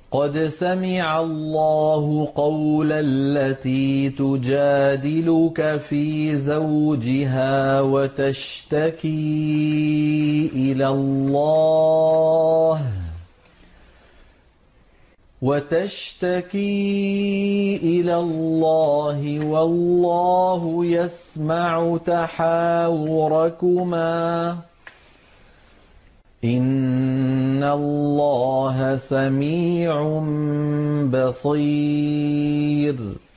قد سمع الله قول التي تجادلك في زوجها وتشتكي إلى الله والله يسمع تحاوركما إن الله سميع بصير.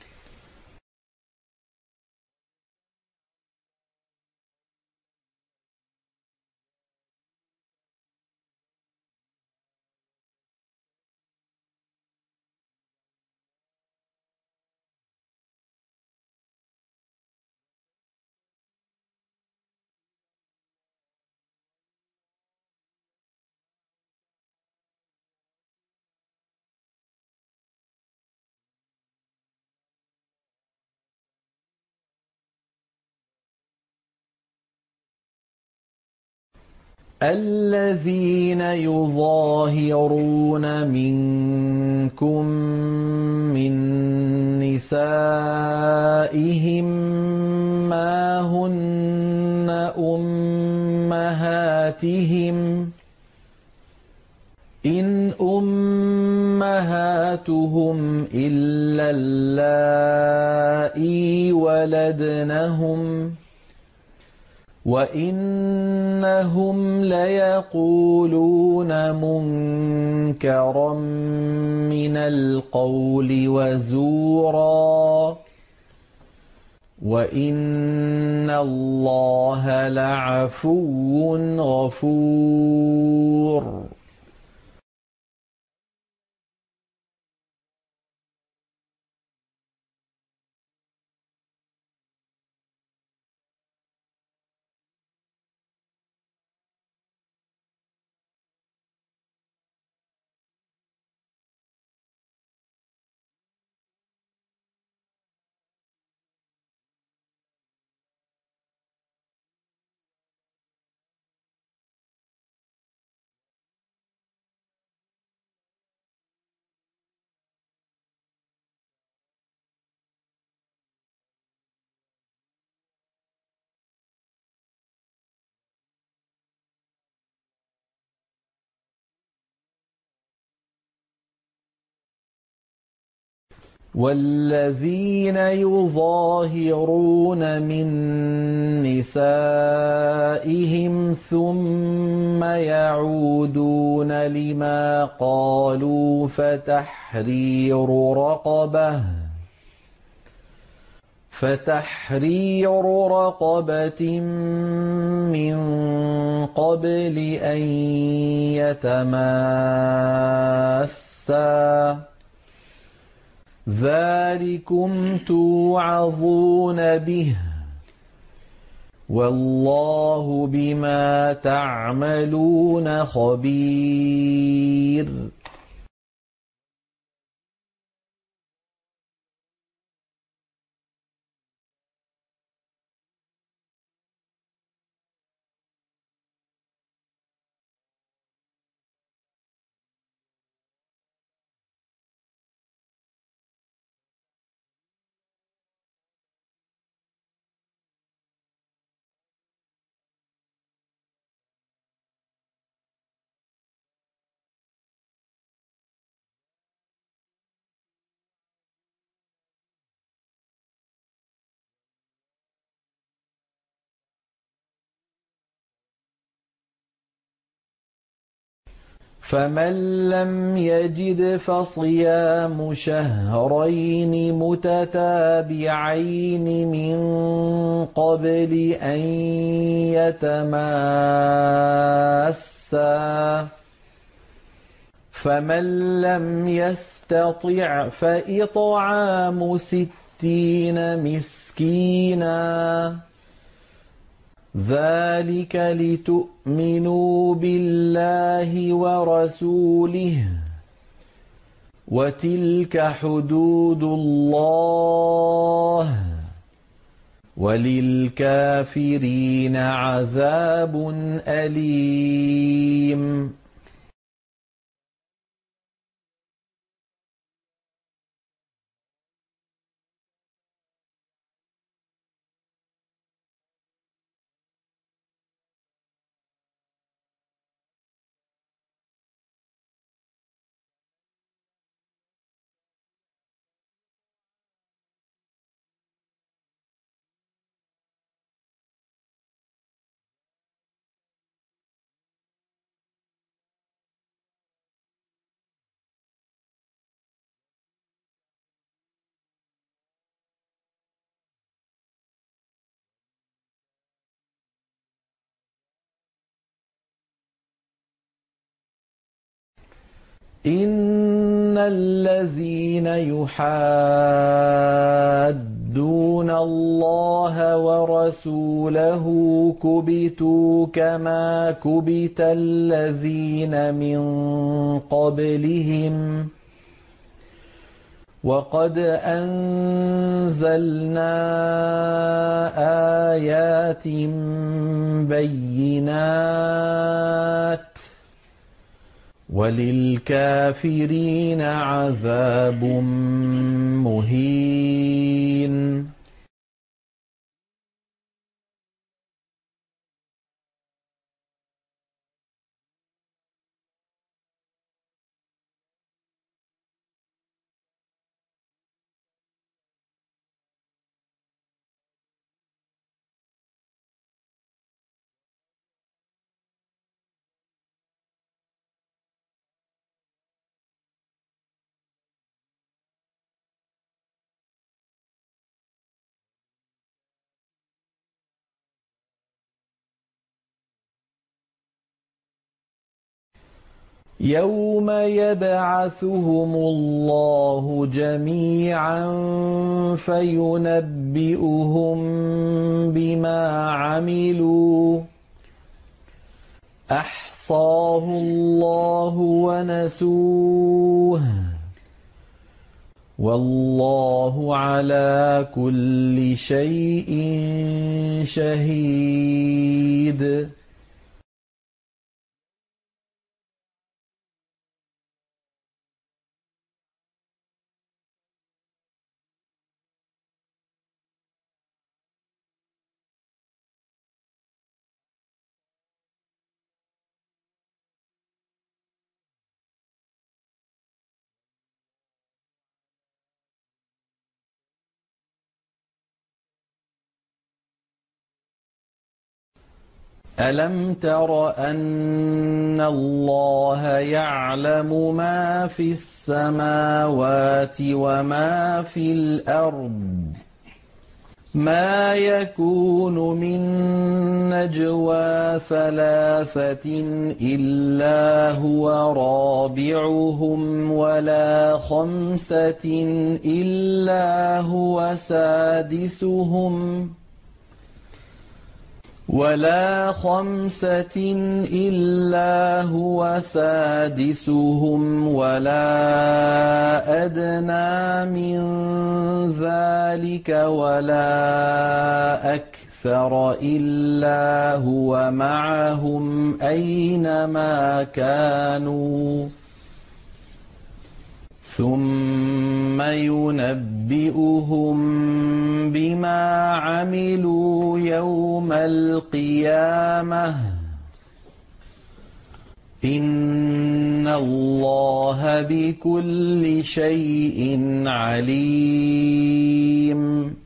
الذين يظاهرون منكم من نسائهم ما هن أمهاتهم إن أمهاتهم إلا اللائي ولدنهم وإنهم ليقولون منكرا من القول وزورا وإن الله لعفو غفور. والذين يظاهرون من نسائهم ثم يعودون لما قالوا فتحرير رقبة من قبل أن يتماسا ذلكم توعظون به والله بما تعملون خبير. فمن لم يجد فصيام شهرين متتابعين من قبل أن يتماسا فمن لم يستطع فإطعام 60 مسكينا ذلك لتؤمنوا بالله ورسوله وتلك حدود الله وللكافرين عذاب أليم. إن الذين يحادون الله ورسوله كبتوا كما كبت الذين من قبلهم وقد أنزلنا آيات بينات وللكافرين عذاب مهين يوم يبعثهم الله جميعا فينبئهم بما عملوا أحصاه الله ونسوه والله على كل شيء شهيد ألم تر أن الله يعلم ما في السماوات وما في الأرض ما يكون من نجوى ثلاثة إلا هو رابعهم ولا خمسة إلا هو سادسهم ولا أدنى من ذلك ولا أكثر إلا هو معهم أينما كانوا ثم ينبئهم بما عملوا يوم القيامة إن الله بكل شيء عليم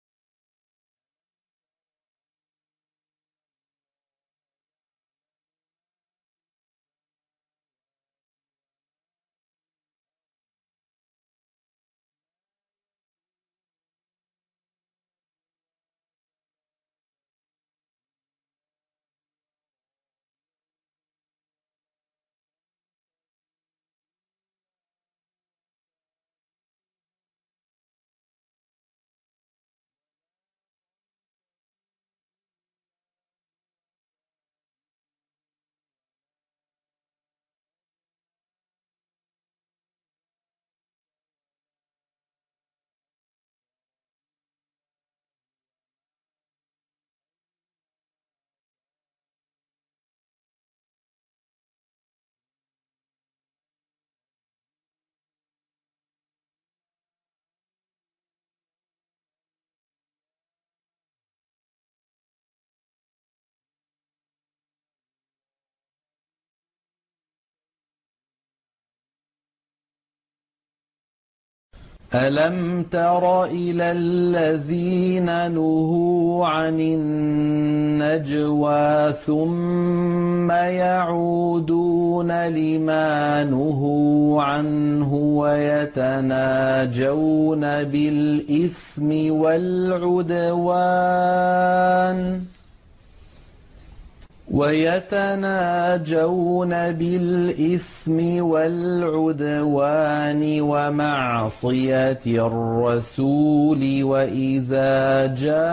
ألم تر إلى الذين نهوا عن النجوى ثم يعودون لما نهوا عنه ويتناجون بالإثم والعدوان ويتناجون بالإثم والعدوان ومعصية الرسول وإذا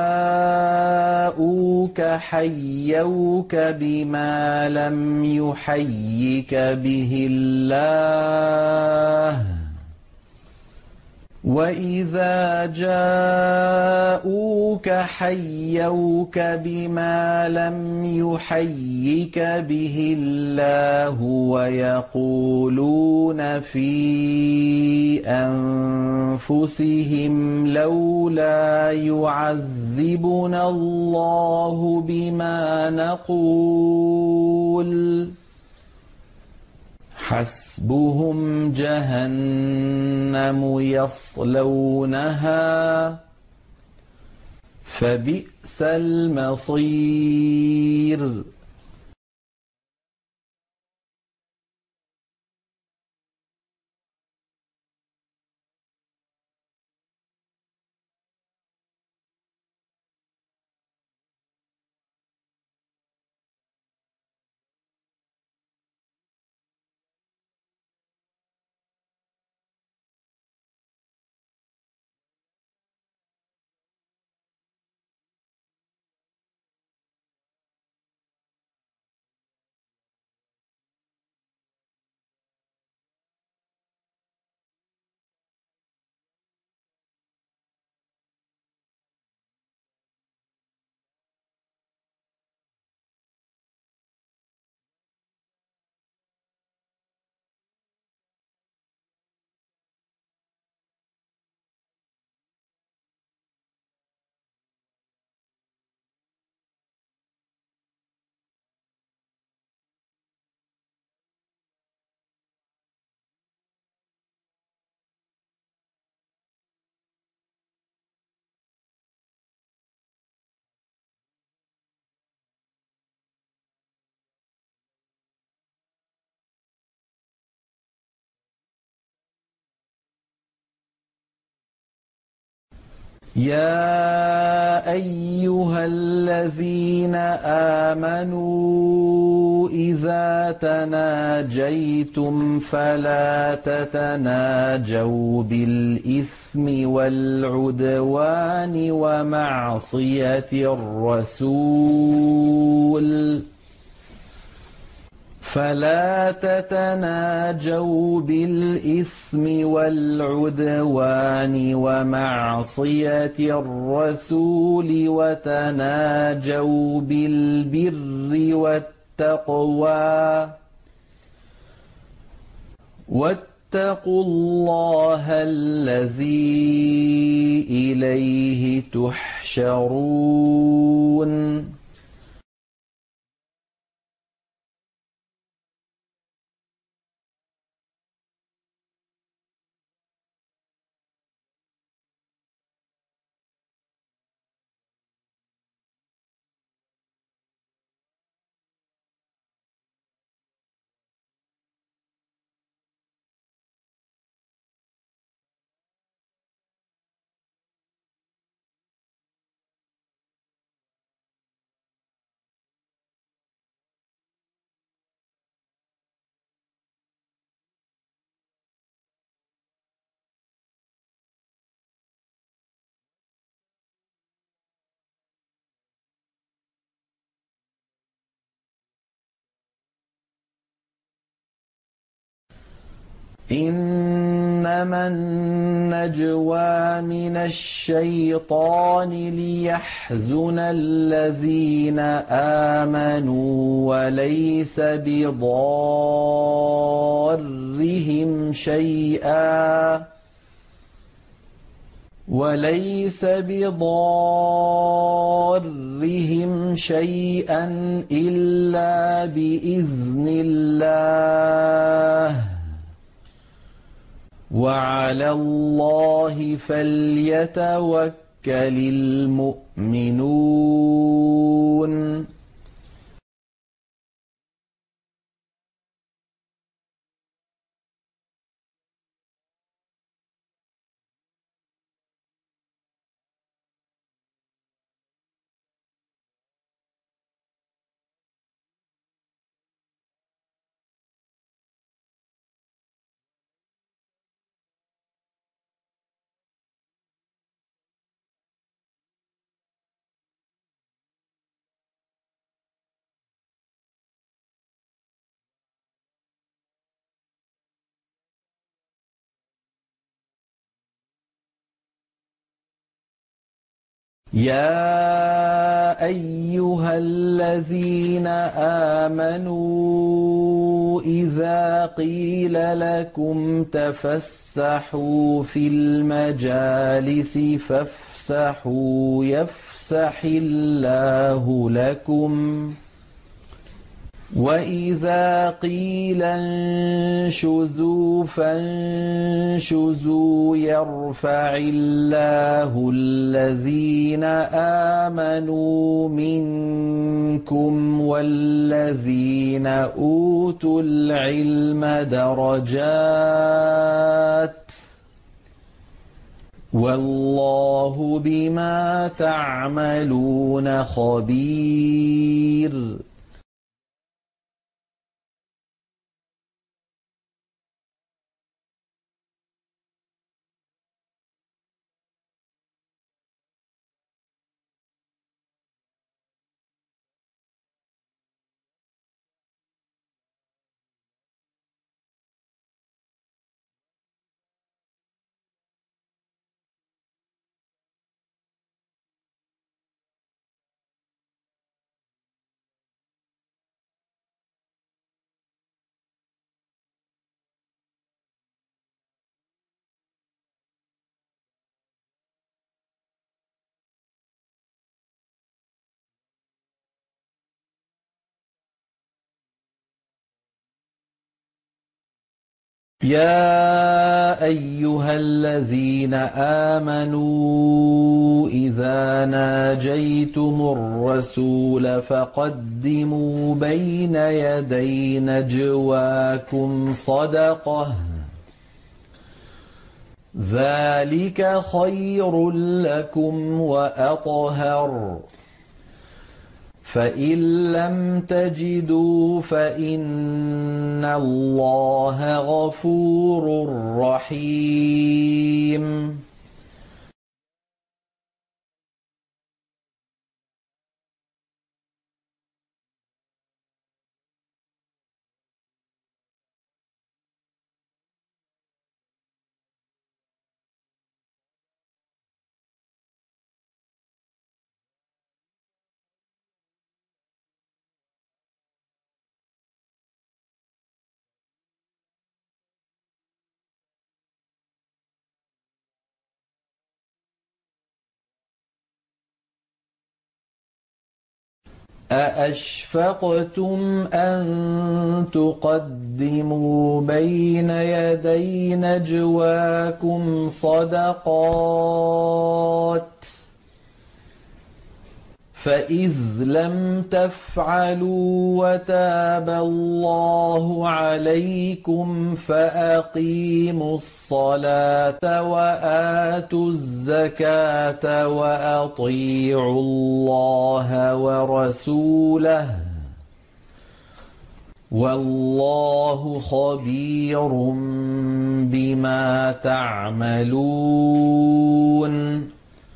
جاءوك حيوك بما لم يحيك به الله وَإِذَا جَاءُوكَ حَيَّوْكَ بِمَا لَمْ يُحَيِّكَ بِهِ اللَّهُ وَيَقُولُونَ فِي أَنفُسِهِمْ لَوْلَا يُعَذِّبُنَا اللَّهُ بِمَا نَقُولُ حسبهم جهنم يصلونها فبئس المصير يا أيها الذين آمنوا إذا تناجيتم فلا تتناجوا بالإثم والعدوان ومعصية الرسول فلا تتناجوا بالإثم والعدوان ومعصية الرسول وتناجوا بالبر والتقوى واتقوا الله الذي إليه تحشرون إنما النجوى من الشيطان ليحزن الذين آمنوا وليس بضارهم شيئا إلا بإذن الله وعلى الله فليتوكل المؤمنون يا أيها الذين آمنوا إذا قيل لكم تفسحوا في المجالس فافسحوا يفسح الله لكم وإذا قيل انشزوا فانشزوا يرفع الله الذين آمنوا منكم والذين أوتوا العلم درجات والله بما تعملون خبير. يا أيها الذين آمنوا إذا ناجيتم الرسول فقدموا بين يدي نجواكم صدقة ذلك خير لكم وأطهر فإن لم تجدوا فإن الله غفور رحيم. أأشفقتم أن تقدموا بين يدي نجواكم صدقات فإذ لم تفعلوا وتاب الله عليكم فأقيموا الصلاة وآتوا الزكاة وأطيعوا الله ورسوله والله خبير بما تعملون.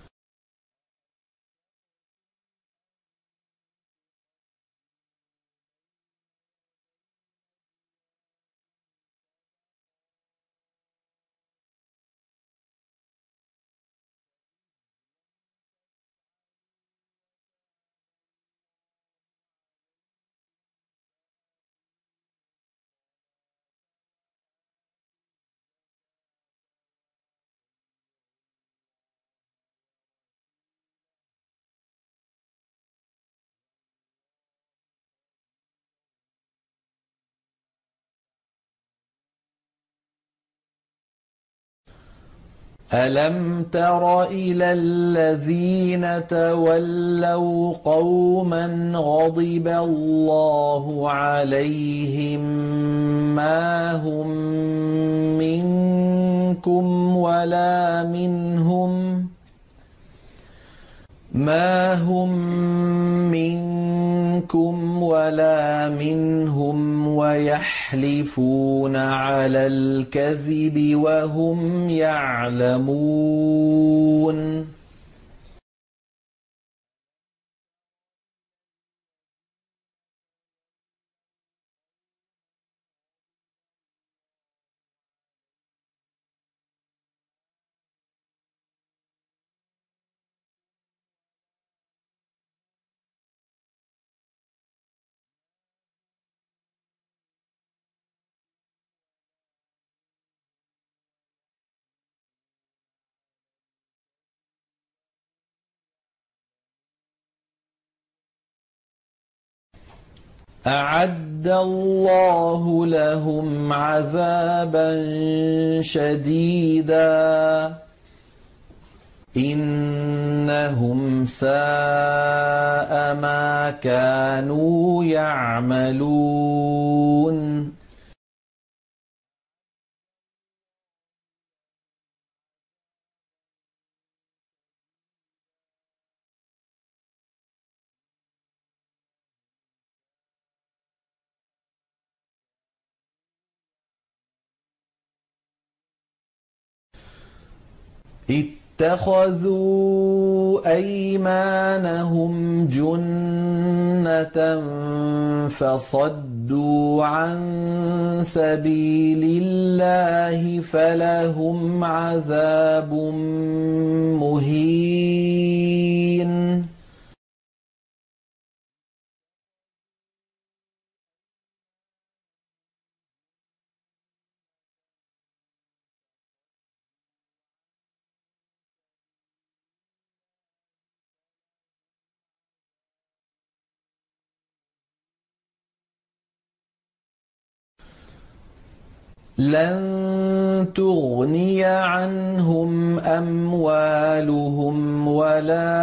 ألم تر إلى الذين تولوا قوما غضب الله عليهم ما هم منكم ولا منهم ويحلفون على الكذب وهم يعلمون. أعد الله لهم عذابا شديدا إنهم ساء ما كانوا يعملون اتخذوا أيمانهم جنة فصدوا عن سبيل الله فلهم عذاب مهين لن تغني عنهم أموالهم ولا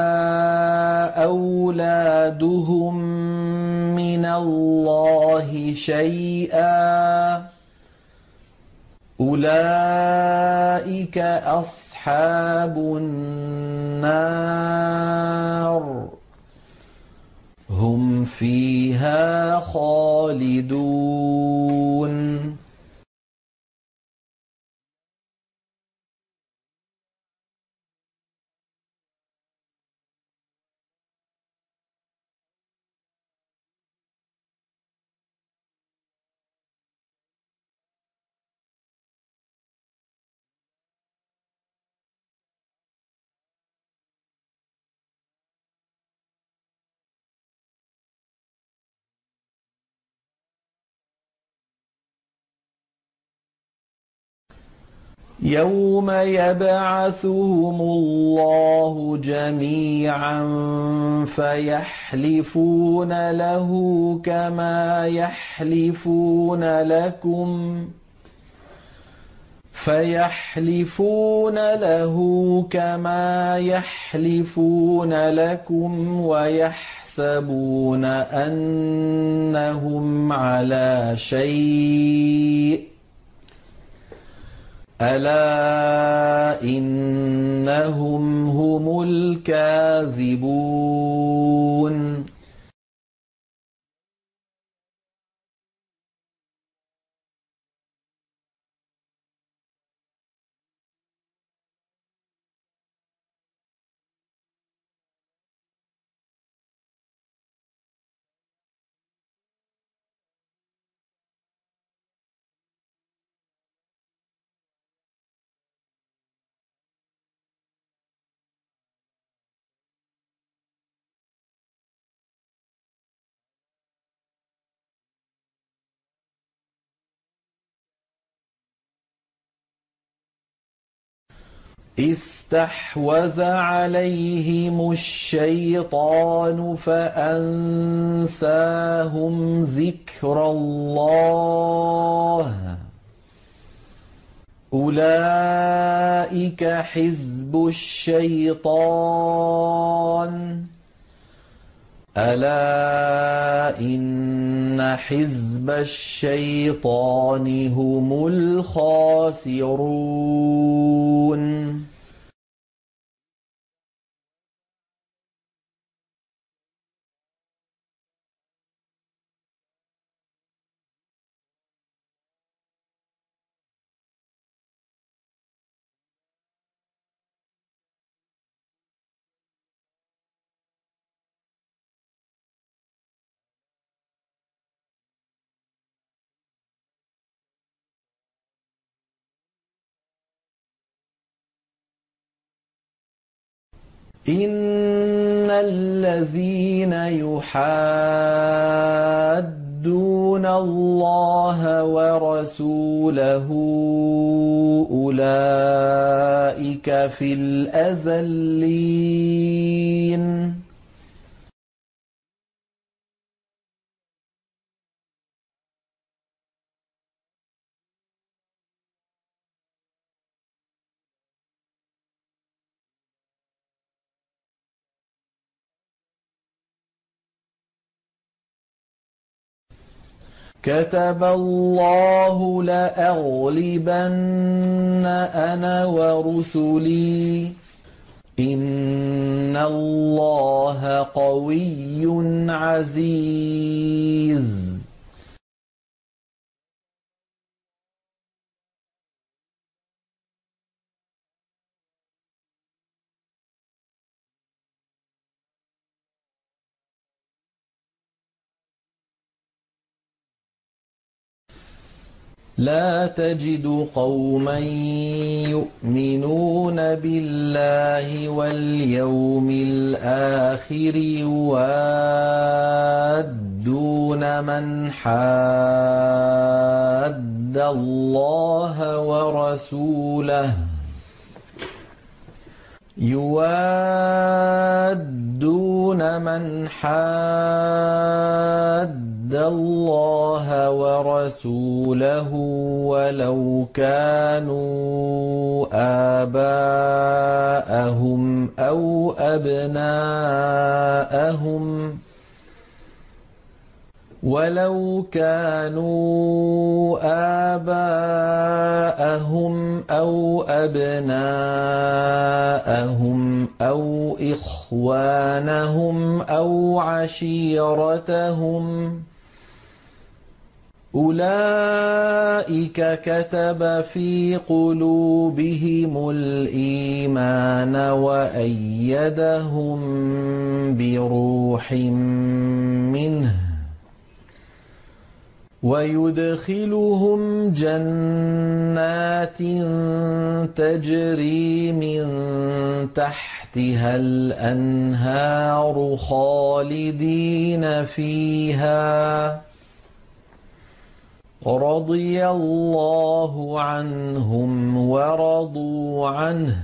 أولادهم من الله شيئا أولئك أصحاب النار هم فيها خالدون يوم يبعثهم الله جميعا فيحلفون له كما يحلفون لكم ويحسبون أنهم على شيء ألا إنهم هم الكاذبون استحوذ عليهم الشيطان فأنساهم ذكر الله أولئك حزب الشيطان ألا إن حزب الشيطان هم الخاسرون إن الذين يحادون الله ورسوله أولئك في الأذلين كتب الله لأغلبن أنا ورسلي إن الله قوي عزيز. لا تجد قوما يؤمنون بالله واليوم الآخر يوادون من حاد الله ولو كانوا آباءهم أو أبناءهم أو إخوانهم أو عشيرتهم أولئك كتب في قلوبهم الإيمان وأيدهم بروح منه ويدخلهم جنات تجري من تحتها الأنهار خالدين فيها رضي الله عنهم ورضوا عنه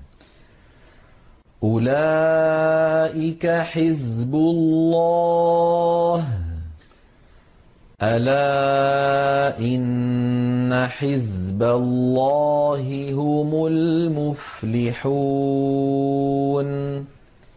أولئك حزب الله ألا إن حزب الله هم المفلحون.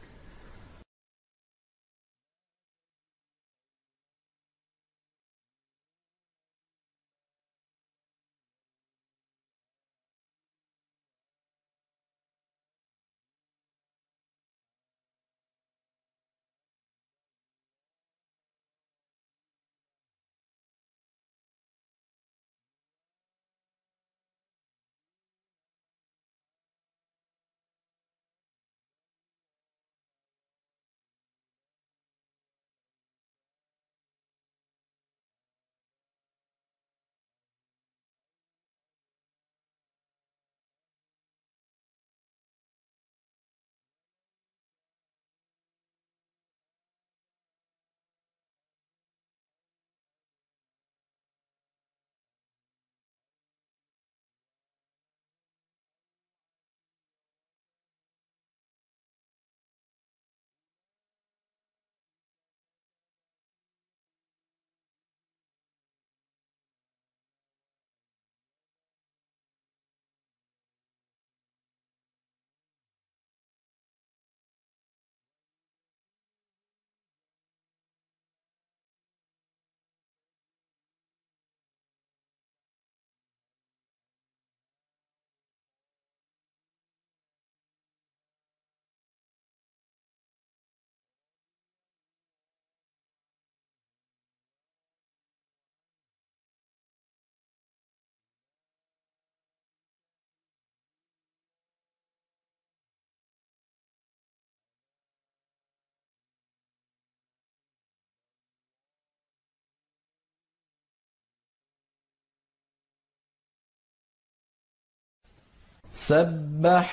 سبح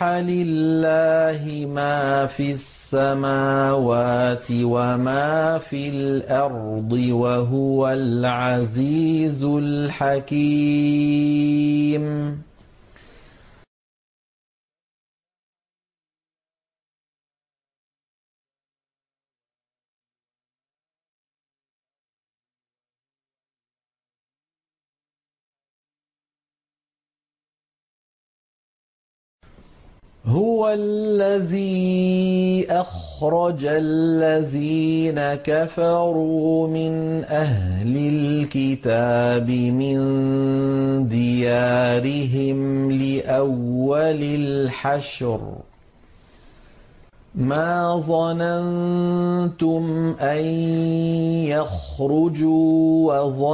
لله ما في السماوات وما في الأرض وهو العزيز الحكيم. هو الذي أخرج أخرج الذين كفروا من أهل الكتاب من ديارهم لأول الحشر ما ظننتم أن يخرجوا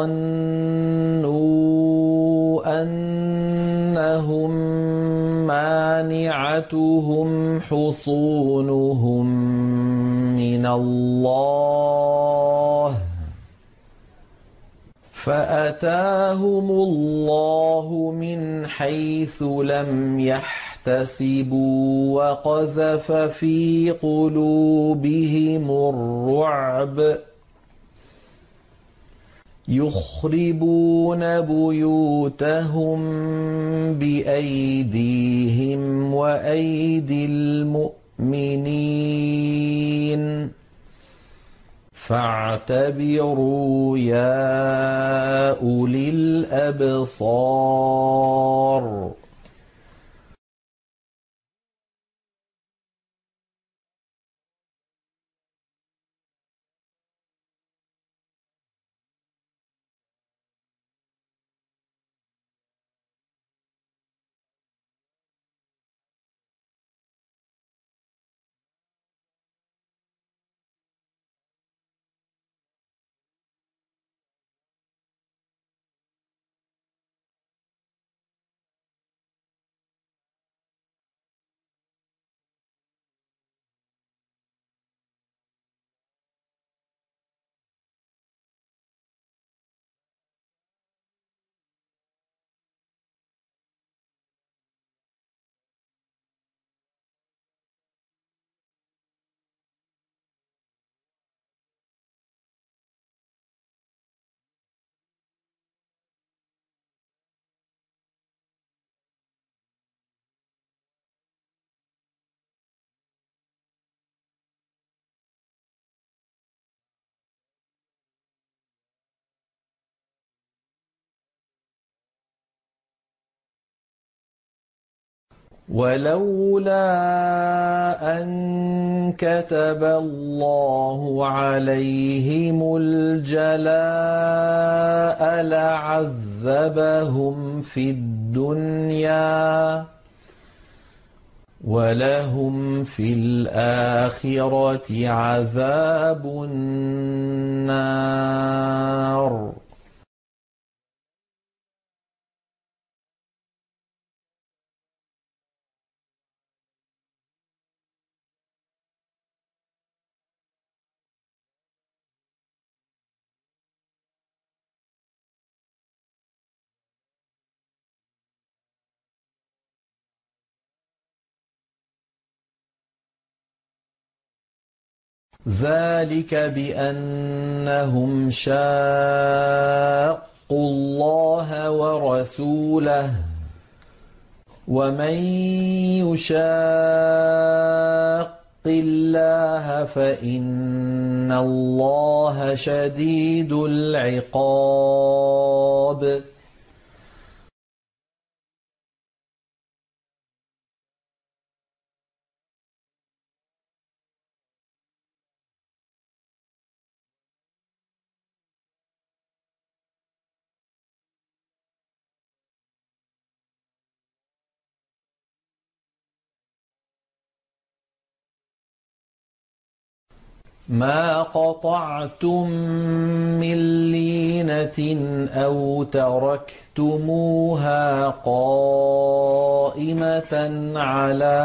وظنوا أنهم مانعتهم حصونهم من الله فأتاهم الله من حيث لم يحتسبوا وقذف في قلوبهم الرعب يخربون بيوتهم بأيديهم وأيدي المؤمنين فاعتبروا يا أولي الأبصار ولولا أن كتب الله عليهم الجلاء لعذبهم في الدنيا ولهم في الآخرة عذاب النار ذلك بأنهم شاقوا الله ورسوله ومن يشاق الله فإن الله شديد العقاب ما قطعتم من لينة أو تركتموها قائمة على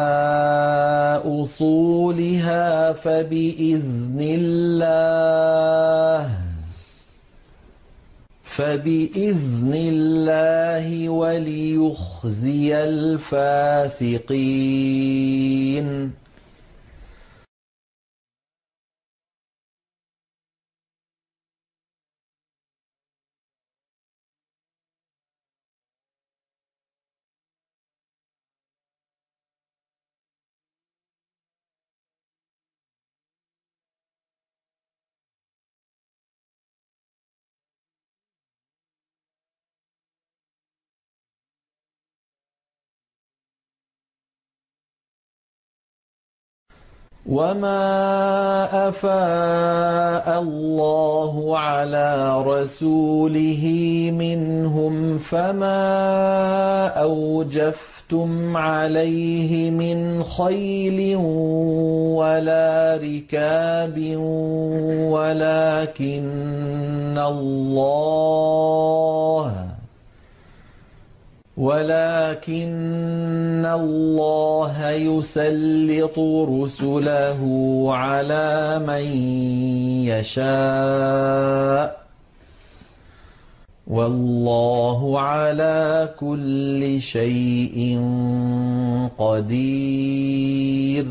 أصولها فبإذن الله وليخزي الفاسقين وما أفاء الله على رسوله منهم فما أوجفتم عليه من خيل ولا ركاب ولكن الله يسلط رسله على من يشاء والله على كل شيء قدير.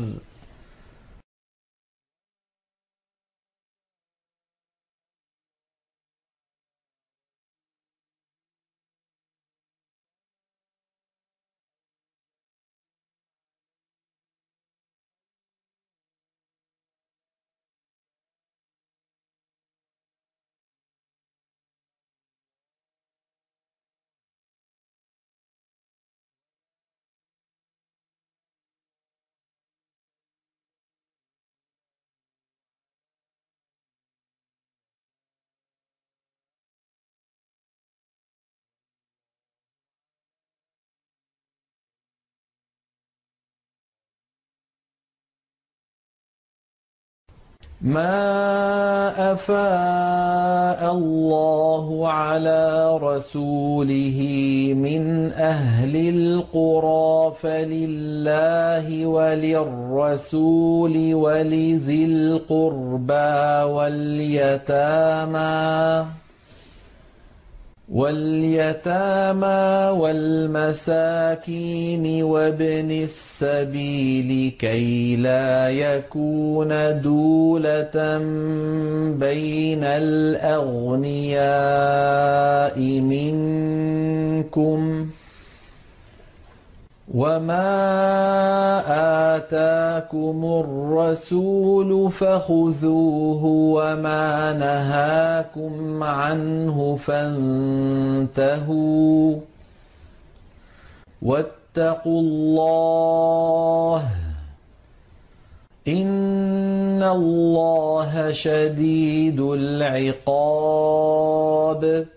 ما أفاء الله على رسوله من أهل القرى فلله وللرسول ولذي القربى واليتامى والمساكين وابن السبيل كي لا يكون دولة بين الأغنياء منكم وما آتاكم الرسول فخذوه وما نهاكم عنه فانتهوا واتقوا الله إن الله شديد العقاب.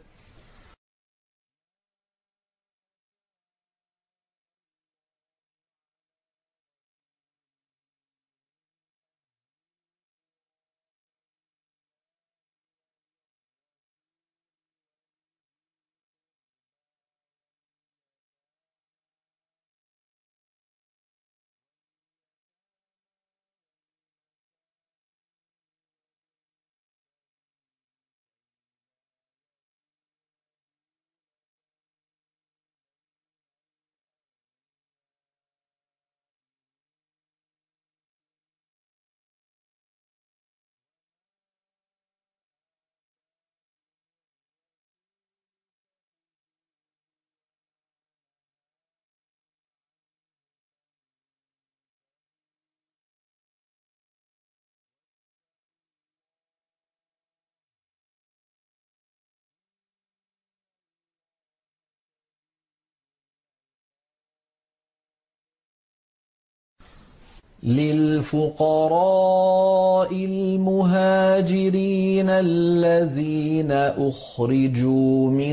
للفقراء المهاجرين الذين أخرجوا من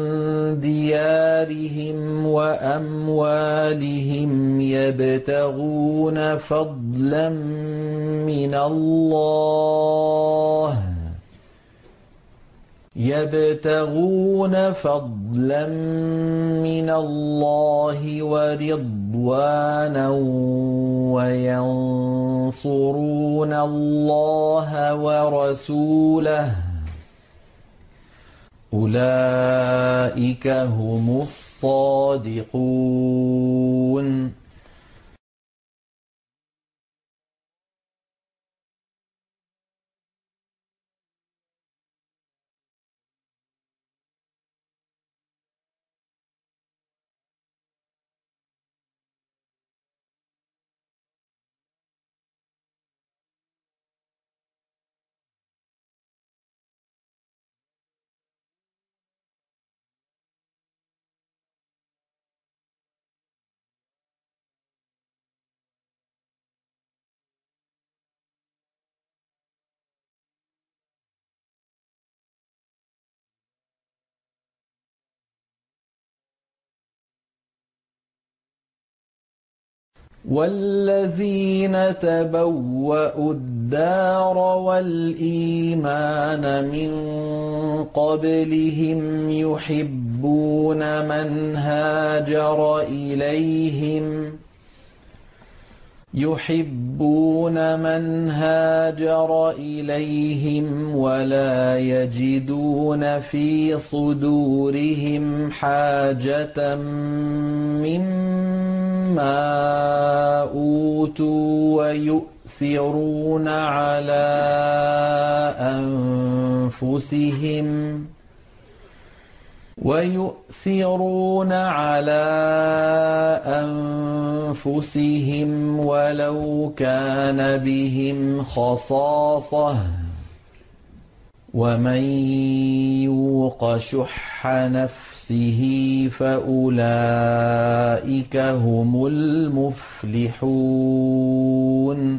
ديارهم وأموالهم يبتغون فضلا من الله ورضوانا وينصرون الله ورسوله أولئك هم الصادقون. والذين تبوأوا الدار والإيمان من قبلهم يحبون من هاجر إليهم ولا يجدون في صدورهم حاجة مما أوتوا ويؤثرون على أنفسهم ولو كان بهم خصاصة ومن يوق شح نفسه فأولئك هم المفلحون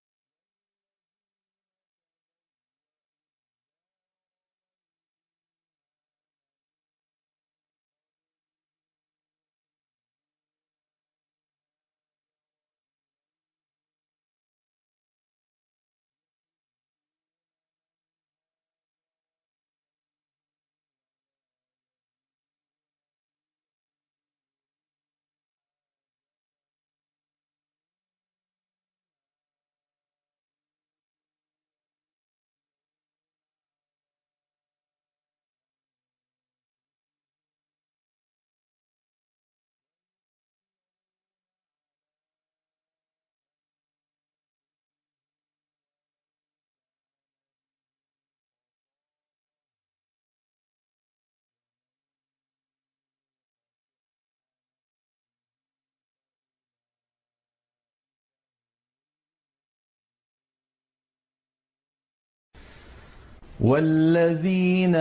والذين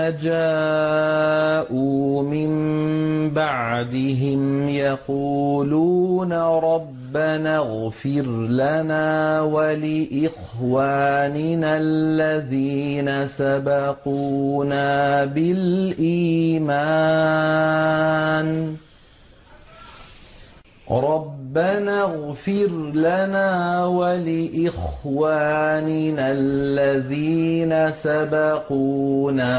جاءوا من بعدهم يقولون ربنا اغفر لنا ولإخواننا الذين سبقونا بالإيمان ربنا اغفر لنا ولإخواننا الذين سبقونا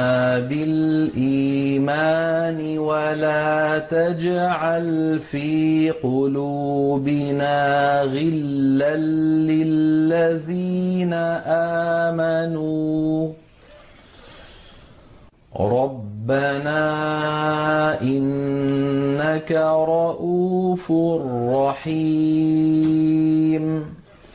بالإيمان ولا تجعل في قلوبنا غلا للذين آمنوا ربنا إنك رؤوف رحيم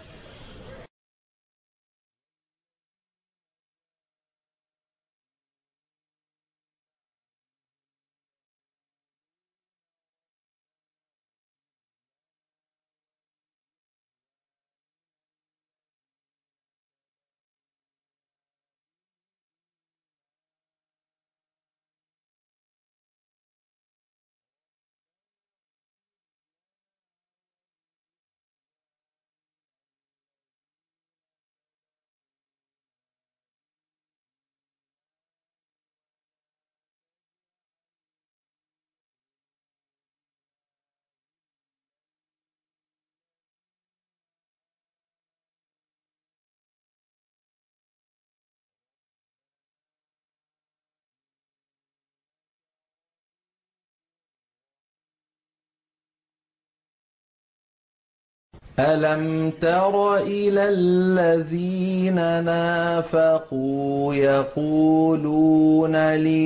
ألم تر إلى الذين نافقوا يقولون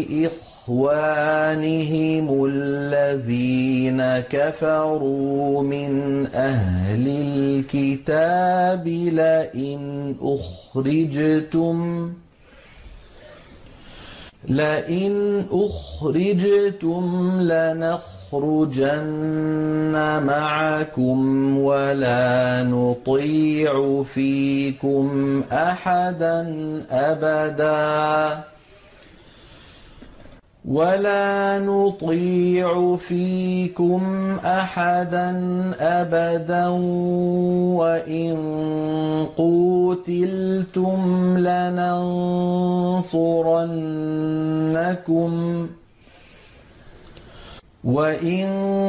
لإخوانهم الذين كفروا من أهل الكتاب لئن أخرجتم لنخرجن معكم ولا نطيع فيكم أحدا أبدا وإن قوتلتم لننصرنكم وَإِن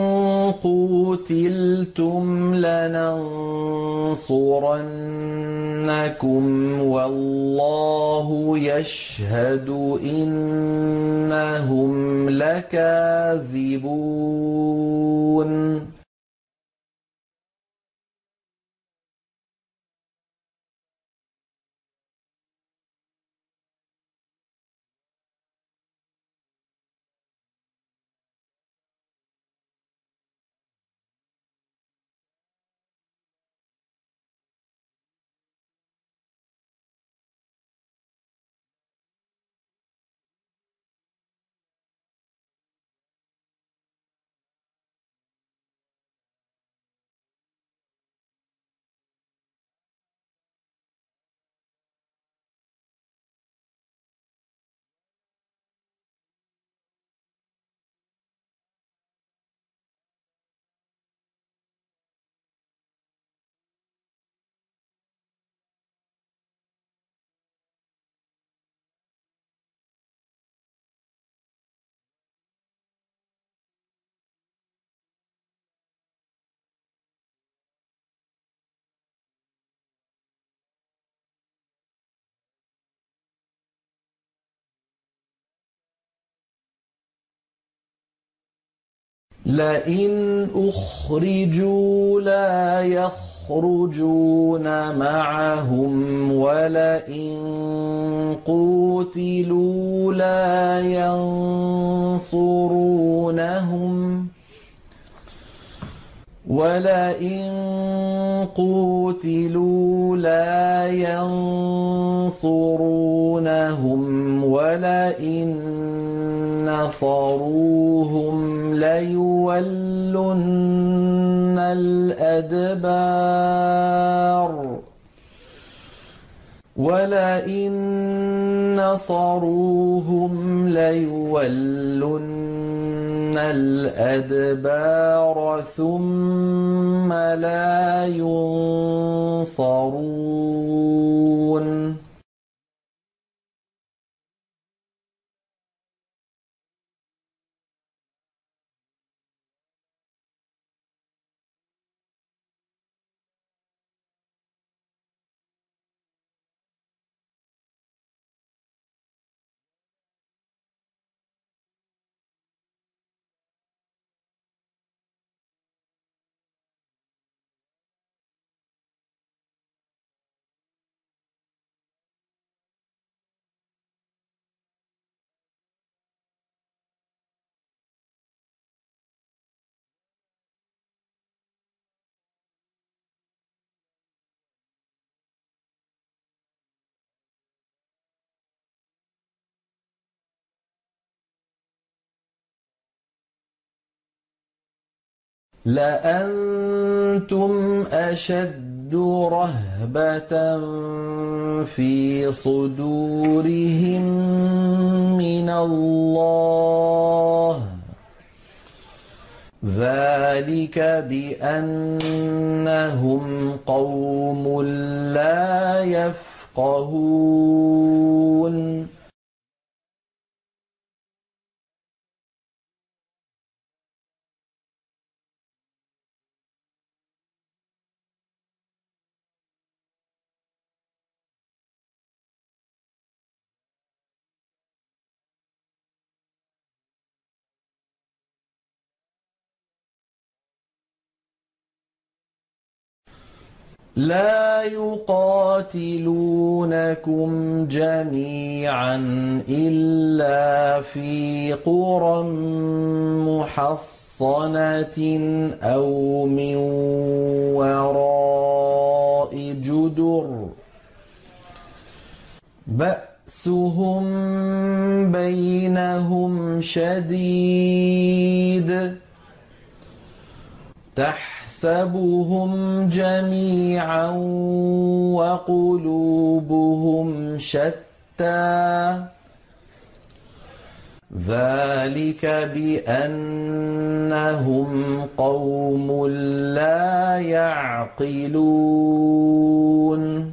قُوتِلْتُمْ لَنَنصُرَنَّكُمْ وَاللَّهُ يَشْهَدُ إِنَّهُمْ لَكَاذِبُونَ لئن أخرجوا لا يخرجون معهم ولئن قوتلوا لا ينصرونهم ولئن نصروهم ليولن الأدبار ثم لا ينصرون لأنتم أشد رهبة في صدورهم من الله ذلك بأنهم قوم لا يفقهون لا يقاتلونكم جميعا إلا في قرى محصنة أو من وراء جدر بأسهم بينهم شديد تحسبهم جميعا وقلوبهم شتى ذلك بأنهم قوم لا يعقلون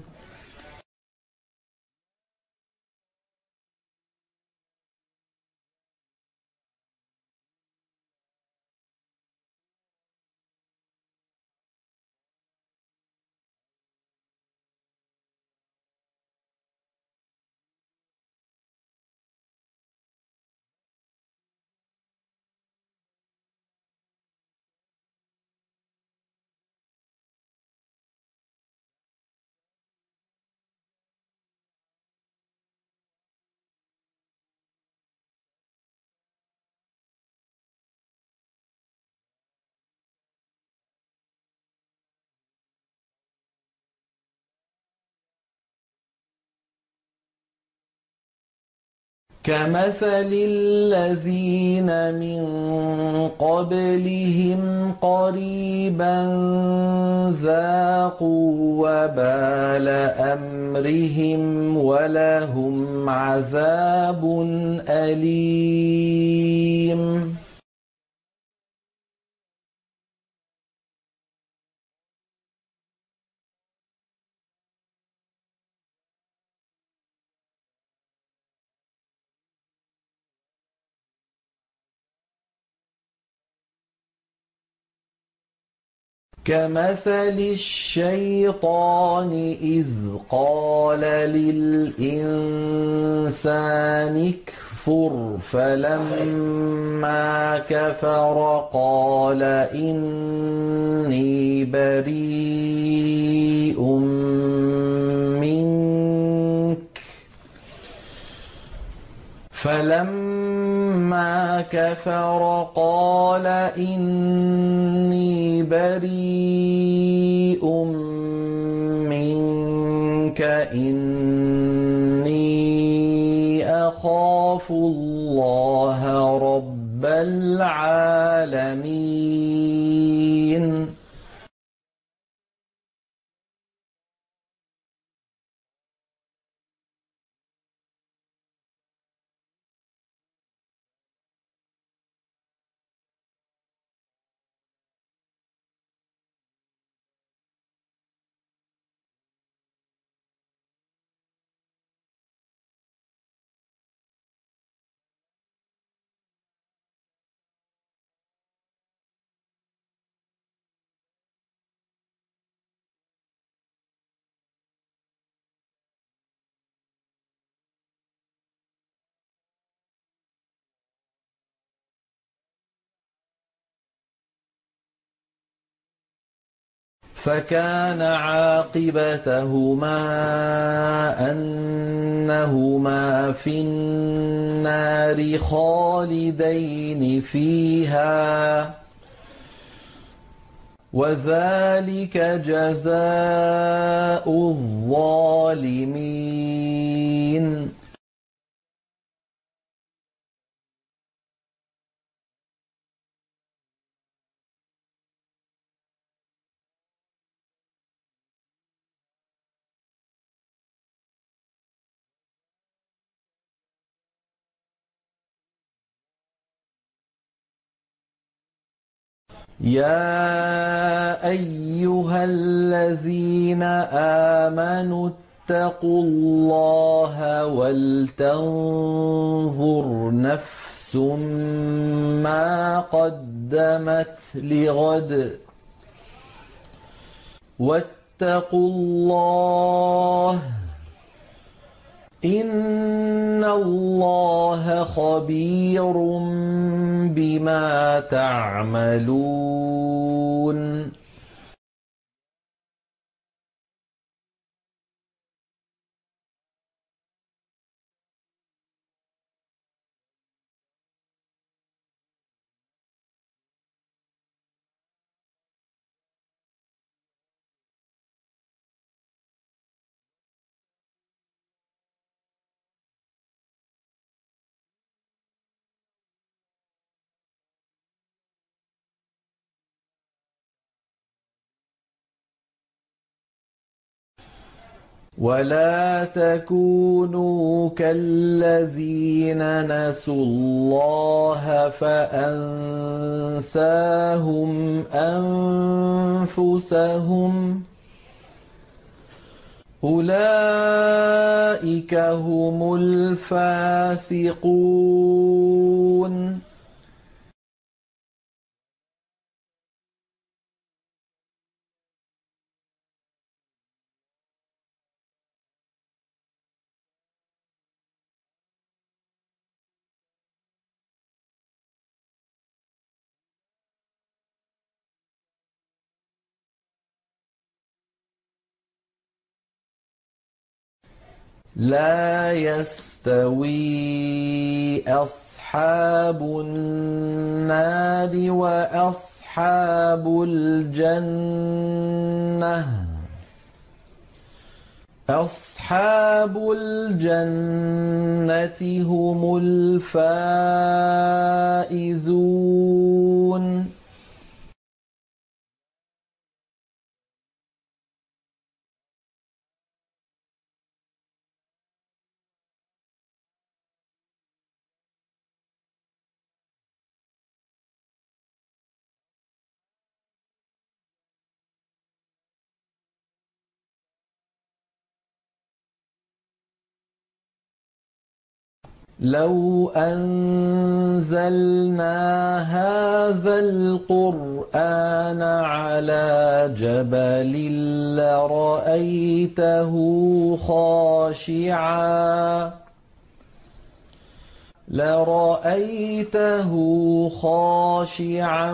كمثل الذين من قبلهم قريبا ذاقوا وبال أمرهم ولهم عذاب أليم. كمثل الشيطان إذ قال للإنسان اكفر فلما كفر قال إني بريء منك فلما كفر قال إني بريء منك إني أخاف الله رب العالمين. فكان عاقبتهما أنهما في النار خالدين فيها وذلك جزاء الظالمين. يا أيها الذين آمنوا اتقوا الله ولتنظر نفس ما قدمت لغد واتقوا الله إن الله خبير بما تعملون. ولا تكونوا كالذين نسوا الله فأنساهم أنفسهم أولئك هم الفاسقون. لا يستوي أصحاب النار وأصحاب الجنة أصحاب الجنة هم الفائزون لو أنزلنا هذا القرآن على جبل لرأيته خاشعا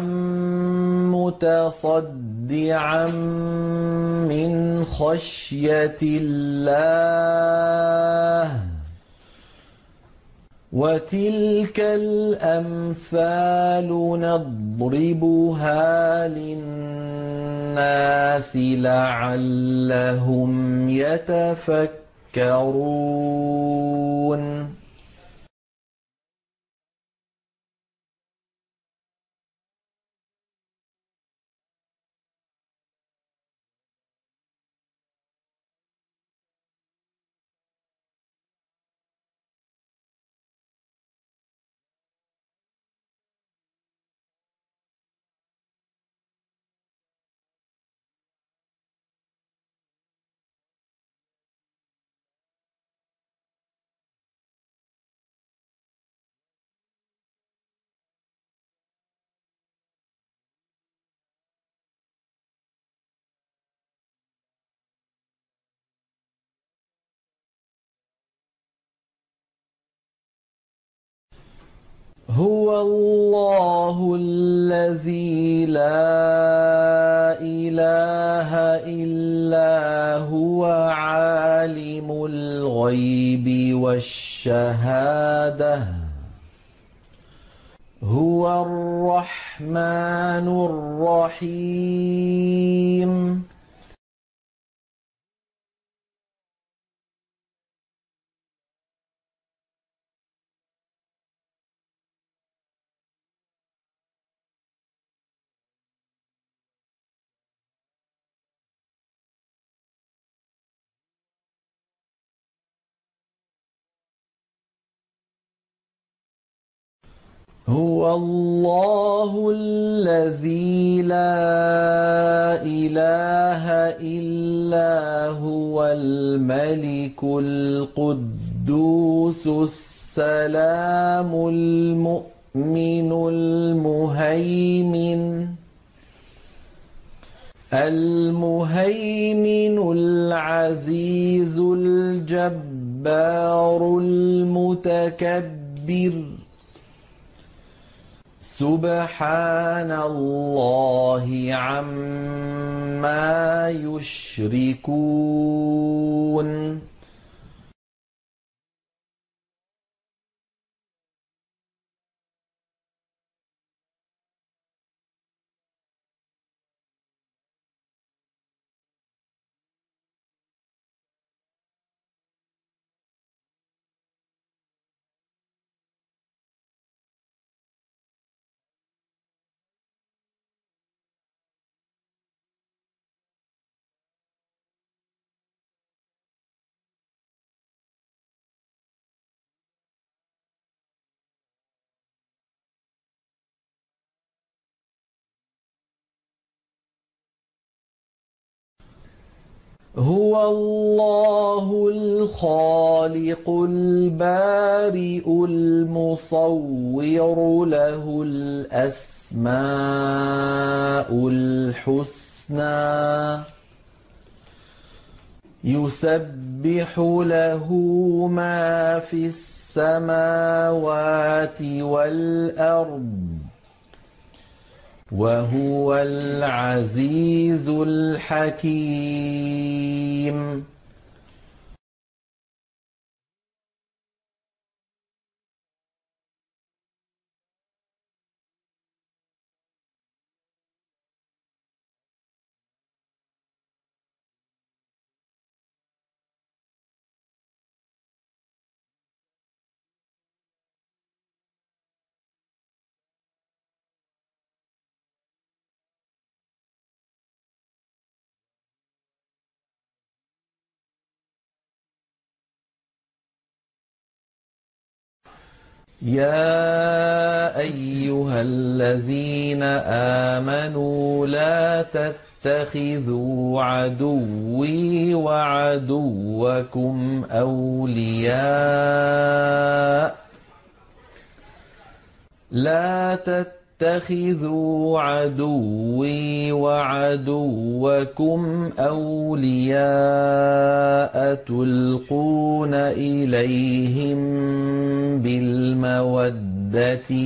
متصدعا من خشية الله وتلك الأمثال نضربها للناس لعلهم يتفكرون هو الله الذي لا إله إلا هو عالم الغيب والشهادة هو الرحمن الرحيم هو الله الذي لا إله إلا هو الملك القدوس السلام المؤمن المهيمن العزيز الجبار المتكبر سبحان الله عما يشركون هو الله الخالق البارئ المصور له الأسماء الحسنى يسبح له ما في السماوات والأرض وهو العزيز الحكيم يا أيها الذين آمنوا لا تتخذوا عدوي وعدوكم أولياء لا تتخذوا عدوي وعدوكم أولياء تلقون إليهم بالمودة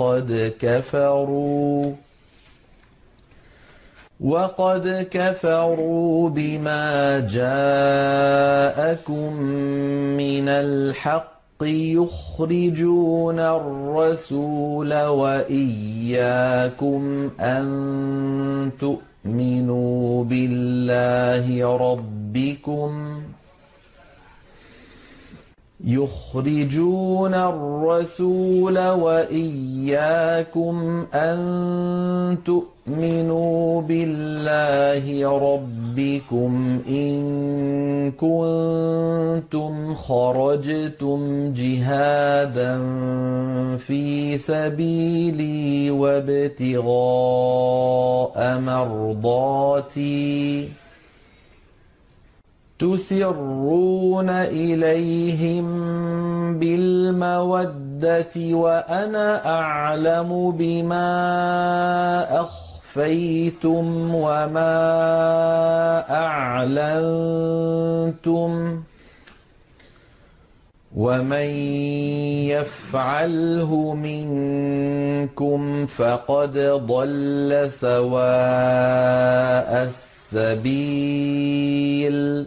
وقد كفروا بما جاءكم من الحق يخرجون الرسول وإياكم أن تؤمنوا بالله ربكم يخرجون الرسول وإياكم أن تؤمنوا بالله ربكم إن كنتم خرجتم جهادا في سبيلي وابتغاء مرضاتي تسرون إليهم بالمودة وأنا أعلم بما أخفيتم وما أعلنتم ومن يفعله منكم فقد ضل سواء السبيل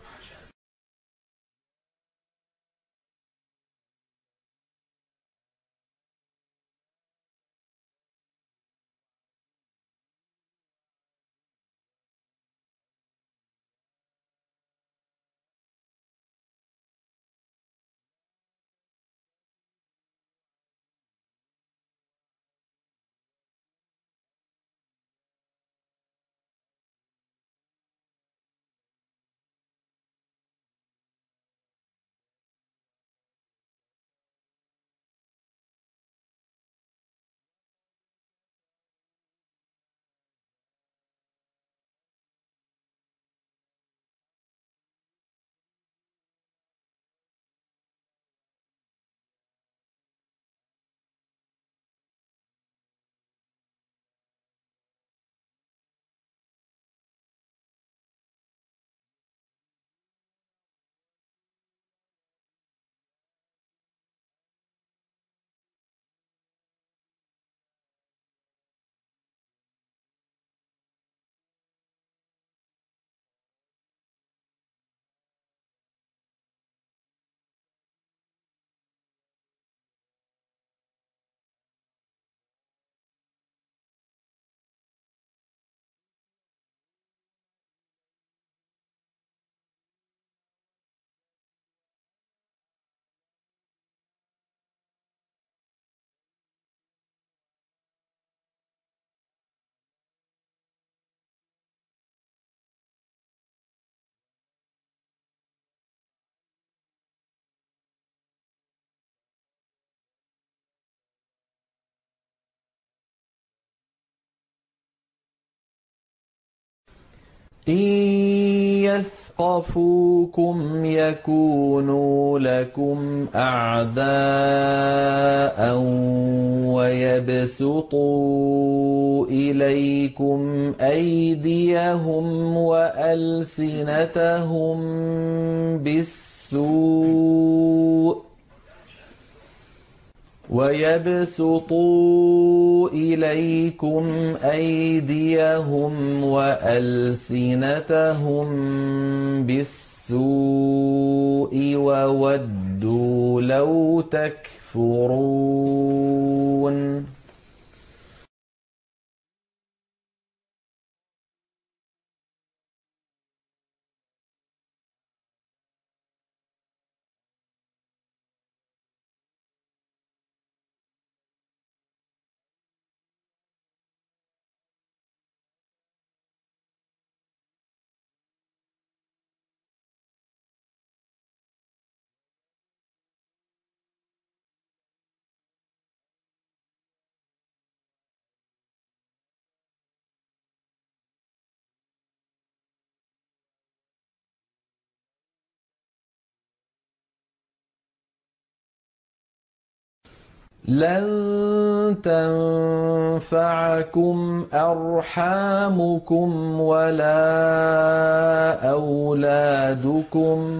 إن يثقفوكم يكونوا لكم أعداء ويبسطوا إليكم أيديهم وألسنتهم بالسوء وودوا لو تكفرون لن تنفعكم أرحامكم ولا أولادكم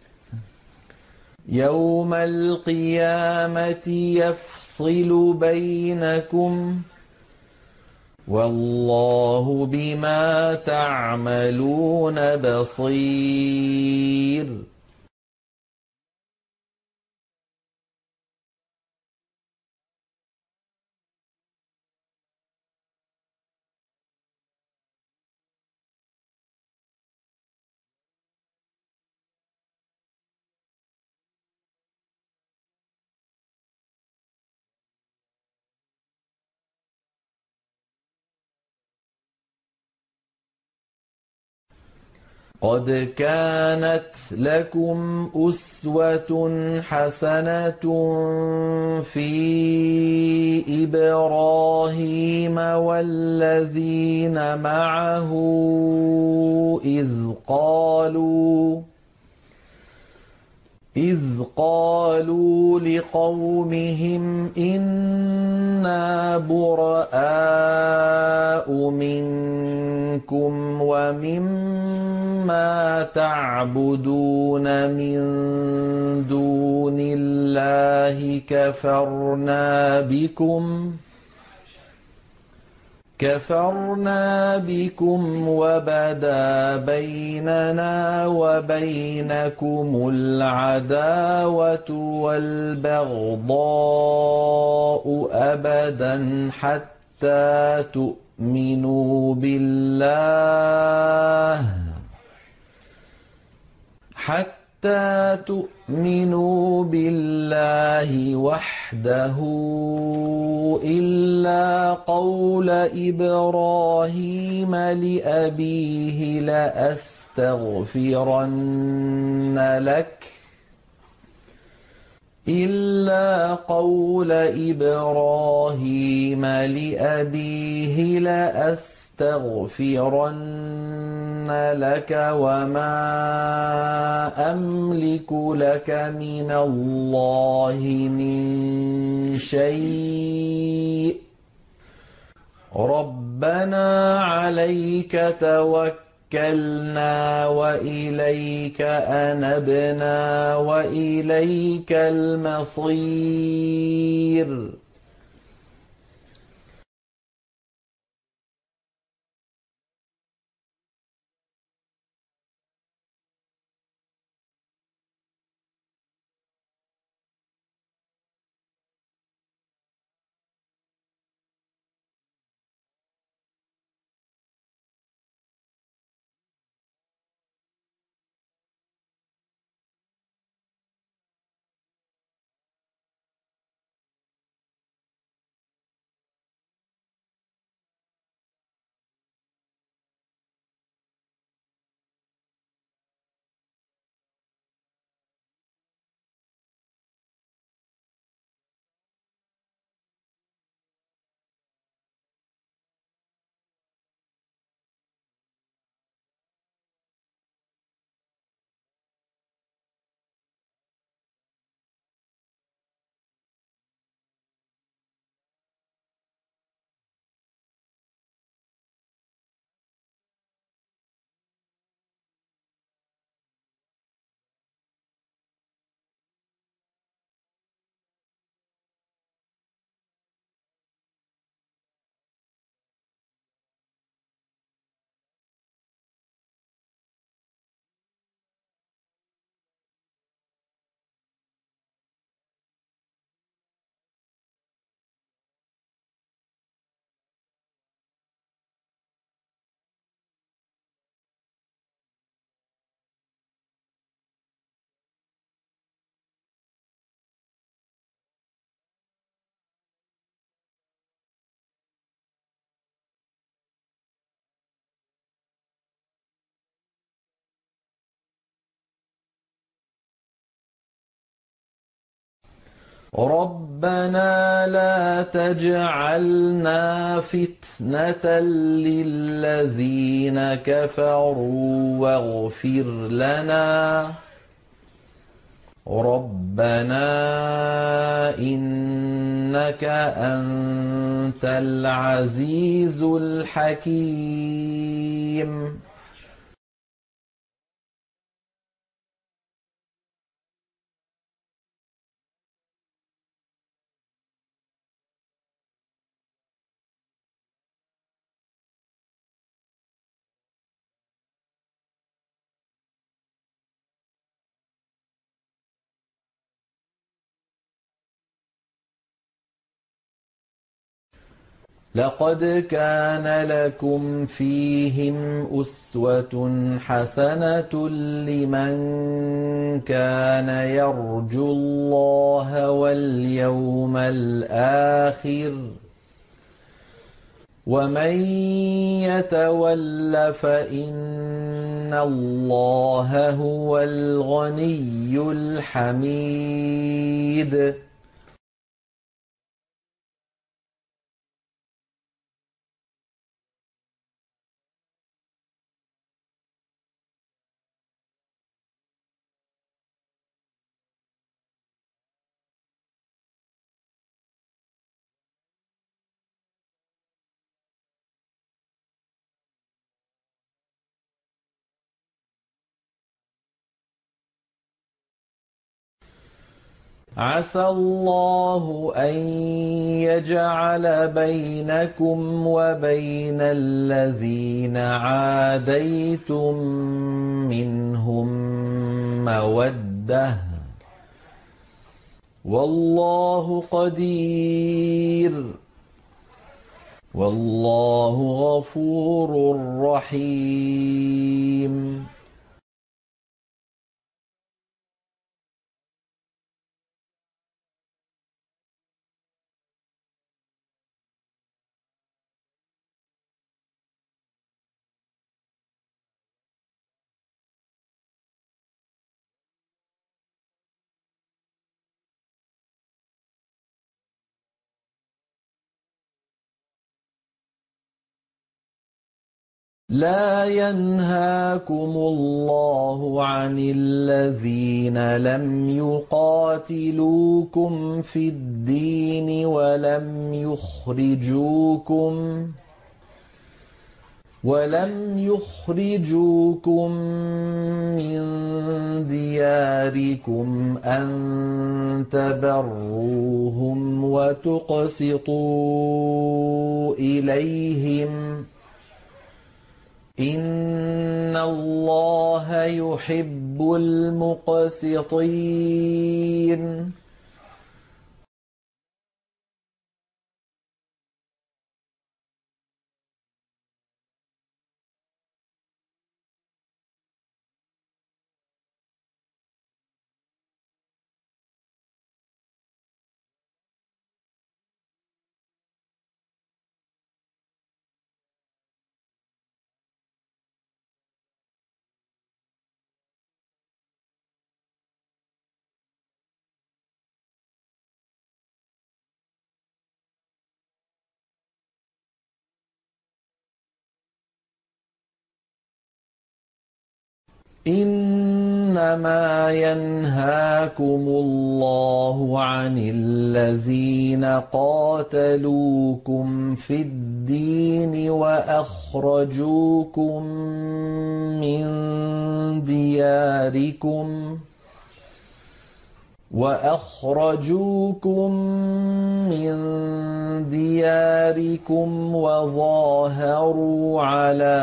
يوم القيامة يفصل بينكم والله بما تعملون بصير. قد كانت لكم أسوة حسنة في إبراهيم والذين معه إذ قالوا لقومهم إنا براء منكم ومما تعبدون من دون الله كفرنا بكم وبدا بيننا وبينكم العداوة والبغضاء أبدا حتى تؤمنوا بالله وحده إلا قول إبراهيم لأبيه لأستغفرن لك وما أملك لك من الله من شيء ربنا عليك توكلنا وإليك أنبنا وإليك المصير. ربنا لا تجعلنا فتنة للذين كفروا واغفر لنا رَبَّنَا إِنَّكَ أَنتَ الْعَزِيزُ الْحَكِيمُ. لَقَدْ كَانَ لَكُمْ فِيهِمْ أُسْوَةٌ حَسَنَةٌ لِّمَن كَانَ يَرْجُو اللَّهَ وَالْيَوْمَ الْآخِرَ ۚ وَمَن يَتَوَلَّ فَإِنَّ اللَّهَ هُوَ الْغَنِيُّ الْحَمِيدُ. عَسَى اللَّهُ أَن يَجْعَلَ بَيْنَكُمْ وَبَيْنَ الَّذِينَ عَادَيْتُم مِّنْهُم مَّوَدَّةً ۚ وَاللَّهُ قَدِيرٌ ۚ وَاللَّهُ غَفُورٌ رَّحِيمٌ. لَا يَنْهَاكُمُ اللَّهُ عَنِ الَّذِينَ لَمْ يُقَاتِلُوكُمْ فِي الدِّينِ وَلَمْ يُخْرِجُوكُم مِّن دِيَارِكُمْ أَن تَبَرُّوهُمْ وَتُقْسِطُوا إِلَيْهِمْ ۚ إِنَّ اللَّهَ يُحِبُّ الْمُقْسِطِينَ. إِنَّمَا يَنْهَاكُمُ اللَّهُ عَنِ الَّذِينَ قَاتَلُوكُمْ فِي الدِّينِ وَأَخْرَجُوكُم مِّن دِيَارِكُمْ وَظَاهَرُوا عَلَىٰ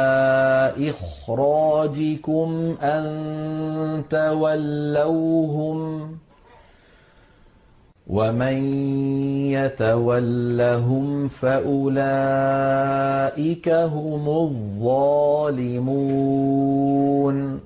إِخْرَاجِكُمْ أَن تَوَلَّوْهُمْ ۚ وَمَن يَتَوَلَّهُمْ فَأُولَٰئِكَ هُمُ الظَّالِمُونَ.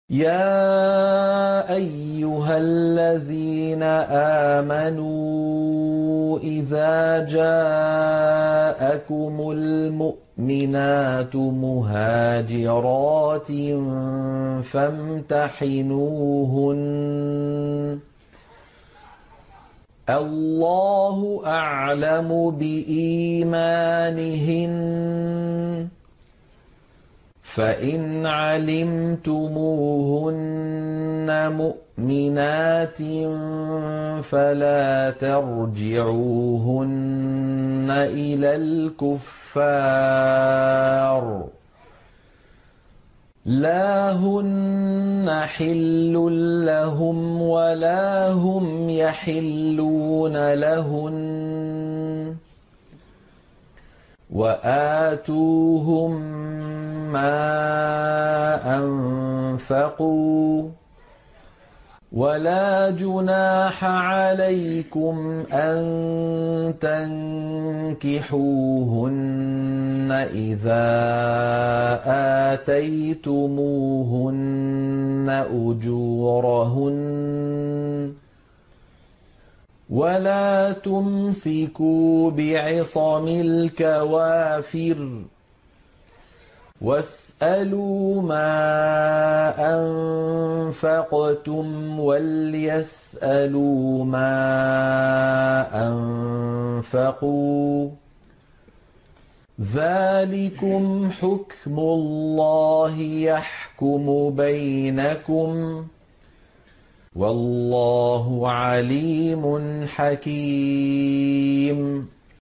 يَا أَيُّهَا الَّذِينَ آمَنُوا إِذَا جَاءَكُمُ الْمُؤْمِنَاتُ مُهَاجِرَاتٍ فَامْتَحِنُوهُنَّ ۖ اللَّهُ أَعْلَمُ بِإِيمَانِهِنَّ ۖ فَإِنْ عَلِمْتُمُوهُنَّ مُؤْمِنَاتٍ فَلَا تَرْجِعُوهُنَّ إِلَى الْكُفَّارِ ۖ لَا هُنَّ حِلٌّ لَّهُمْ وَلَا هُمْ يَحِلُّونَ لَهُنَّ ۖ وَآتُوهُم مَّا أَنفَقُوا ۚ وَلَا جُنَاحَ عَلَيْكُمْ أَن تَنكِحُوهُنَّ إِذَا آتَيْتُمُوهُنَّ أُجُورَهُنَّ ۚ وَلَا تُمْسِكُوا بِعِصَمِ الْكَوَافِرِ وَاسْأَلُوا مَا أَنفَقْتُمْ وَلْيَسْأَلُوا مَا أَنفَقُوا ۚ ذَٰلِكُمْ حُكْمُ اللَّهِ يَحْكُمُ بَيْنَكُمْ ۚ وَاللَّهُ عَلِيمٌ حَكِيمٌ.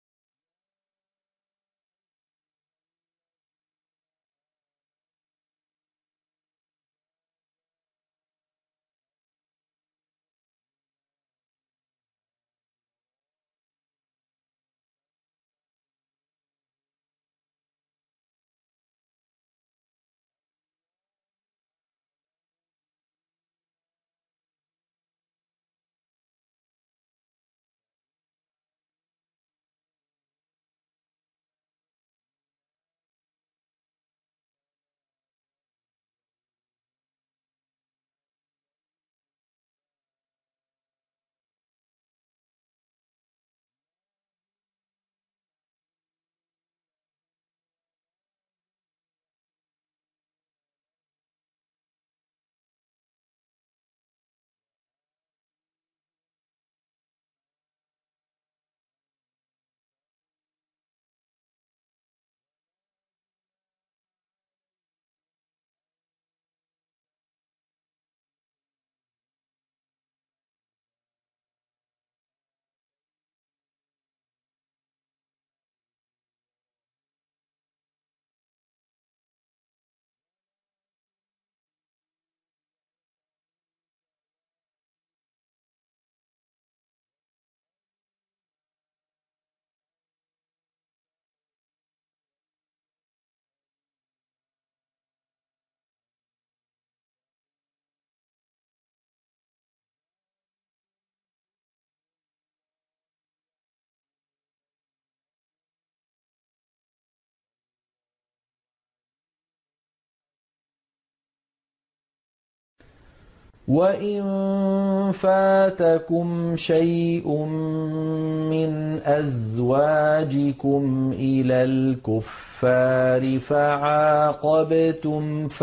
وَإِن فَاتَكُمْ شَيْءٌ مِّنْ أَزْوَاجِكُمْ إِلَى الْكُفَّارِ فَعَاقَبْتُمْ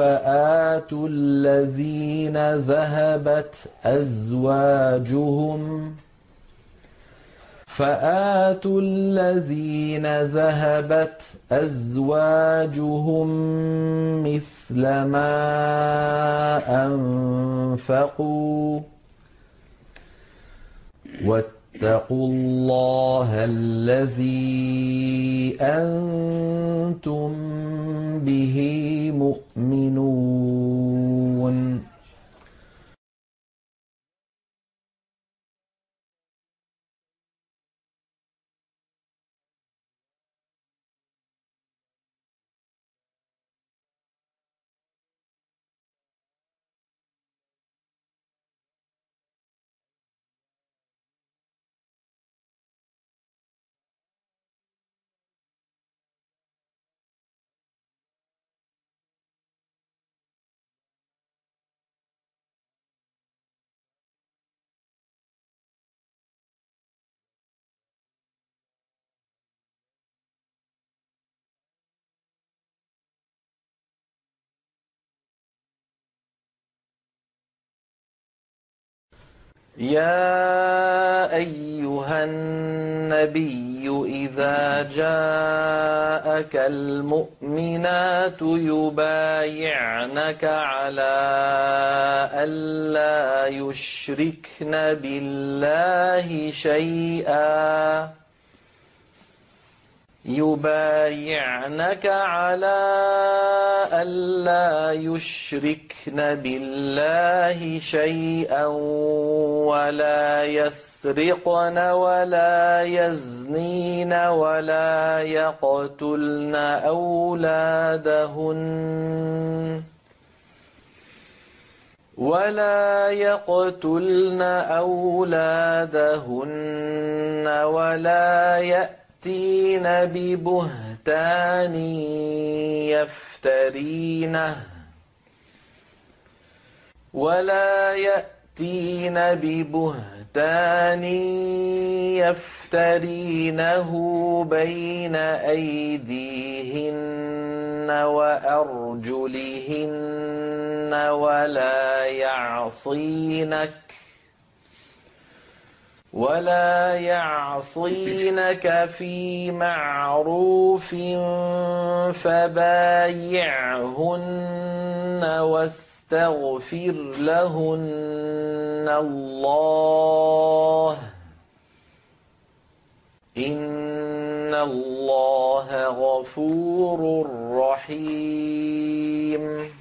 فَآتُوا الَّذِينَ ذَهَبَتْ أَزْوَاجُهُم مِّثْلَ مَا أَنفَقُوا ۚ وَاتَّقُوا اللَّهَ الَّذِي أَنتُم بِهِ مُؤْمِنُونَ. يا أيها النبي إذا جاءك المؤمنات يبايعنك على ألا يشركن بالله شيئا يبايعنك على ألا يشركن بالله شيئا ولا يسرقن ولا يزنين ولا يقتلن أولادهن ولا يأتين ببهتان يفترينه بين أيديهن وأرجلهن ولا يعصينك في معروف فبايعهن واستغفر لهن الله إن الله غفور رحيم.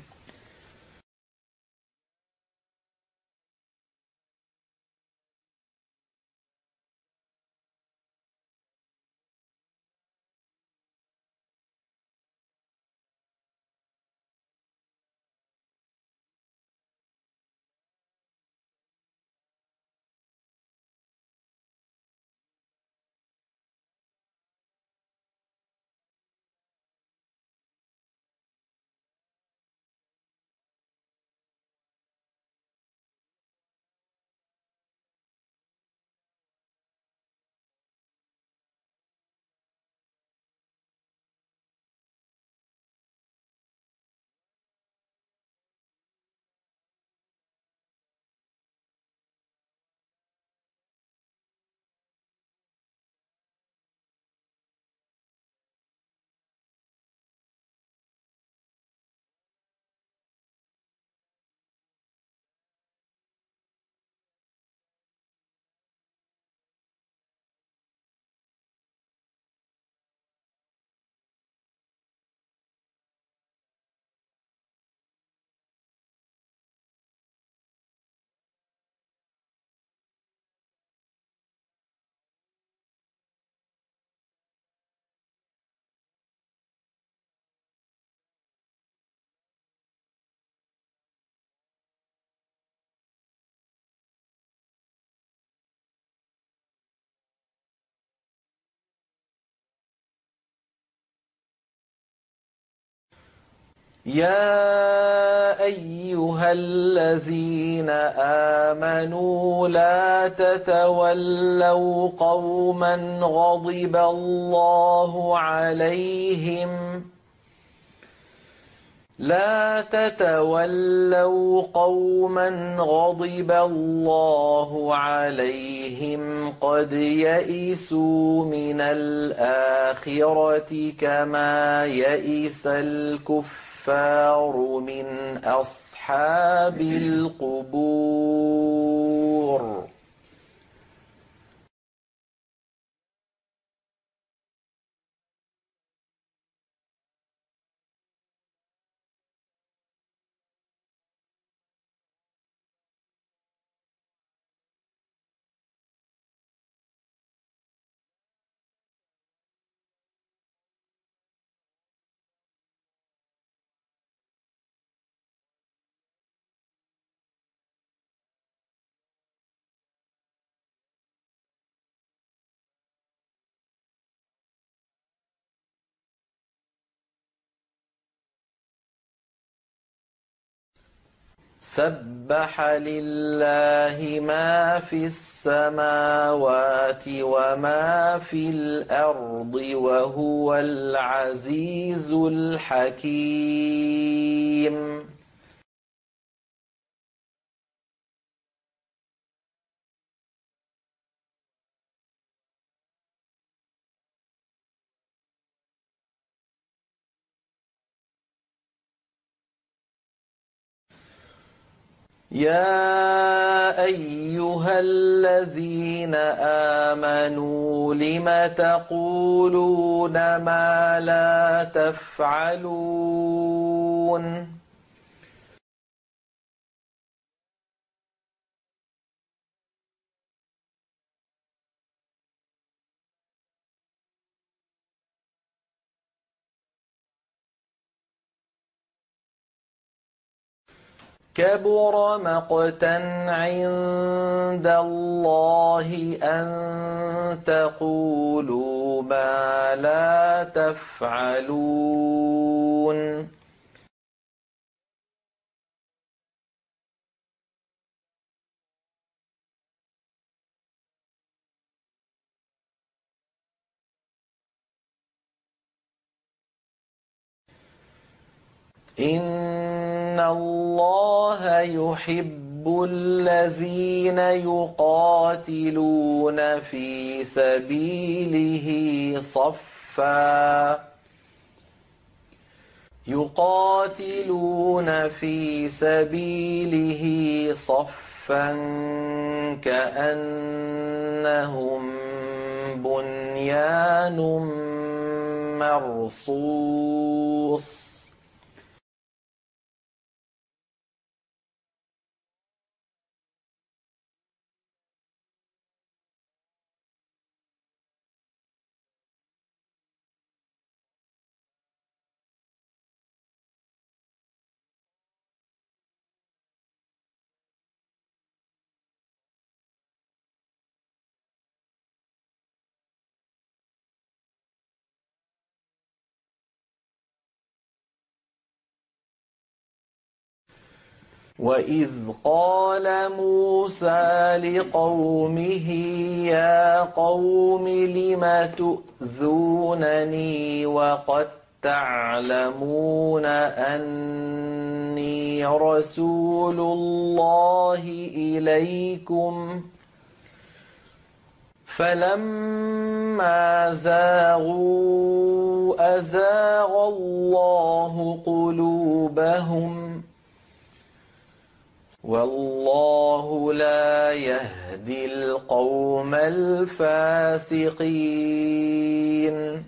يا أيها الذين آمنوا لا تتولوا قوما غضب الله عليهم قد يئسوا من الآخرة كما يئس الكفار من أصحاب القبور. سبح لله ما في السماوات وما في الأرض وهو العزيز الحكيم. يا أيها الذين آمنوا لم تقولون ما لا تفعلون كبر مقتا عند الله أن تقولوا ما لا تفعلون إن الله يحب الذين يقاتلون في سبيله صفا كأنهم بنيان مرصوص وإذ قال موسى لقومه يا قوم لم تؤذونني وقد تعلمون أني رسول الله إليكم فلما زاغوا أزاغ الله قلوبهم والله لا يهدي القوم الفاسقين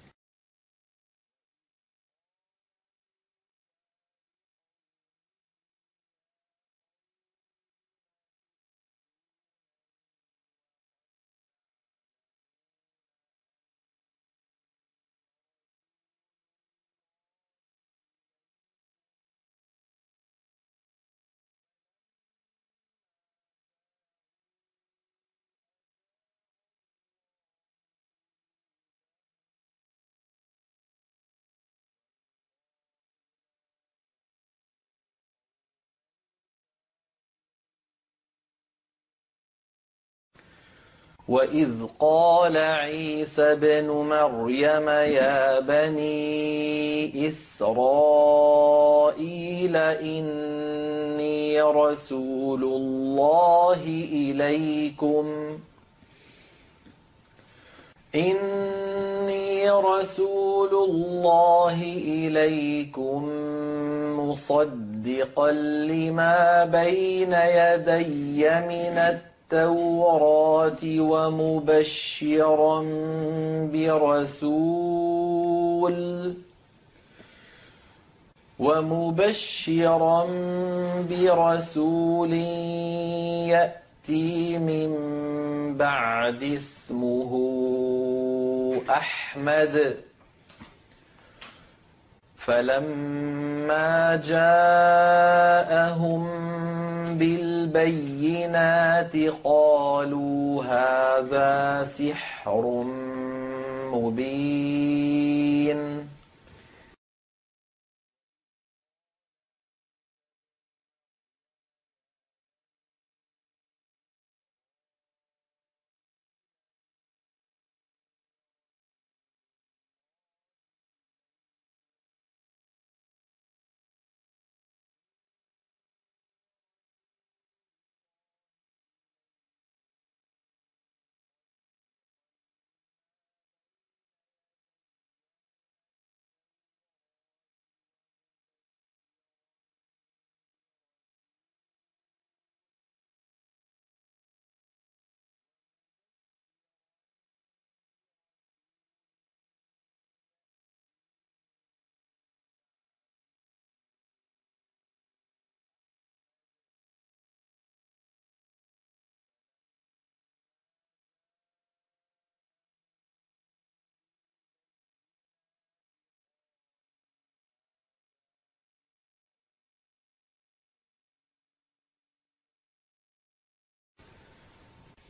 وإذ قال عيسى ابن مريم يا بني إسرائيل إني رسول الله إليكم مصدقا لما بين يدي من التوراة ومبشرا برسول يأتي من بعد اسمه أحمد فلما جاءهم بالبينات قالوا هذا سحر مبين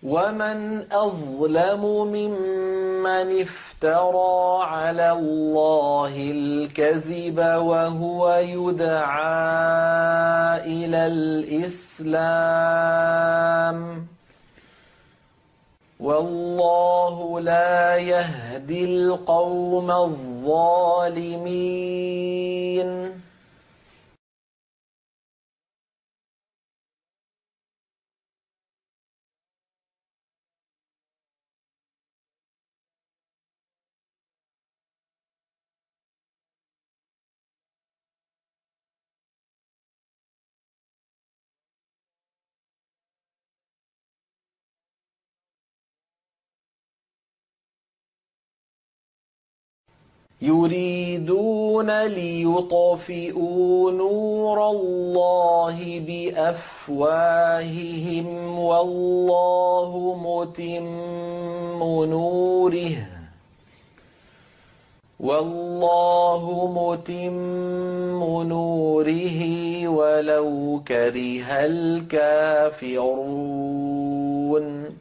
ومن أظلم ممن افترى على الله الكذب وهو يدعى إلى الإسلام والله لا يهدي القوم الظالمين. يريدون ليطفئوا نور الله بأفواههم والله متم نوره ولو كره الكافرون.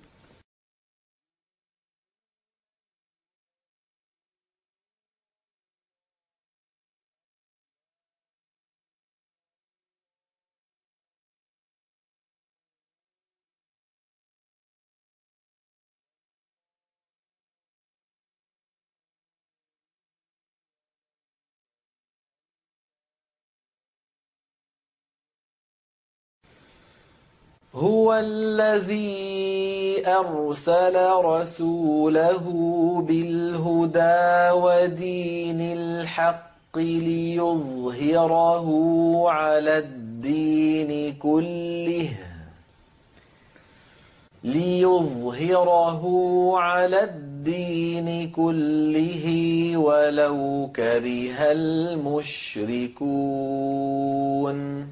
هو الذي أرسل رسوله بالهدى ودين الحق ليظهره على الدين كله ولو كره المشركون.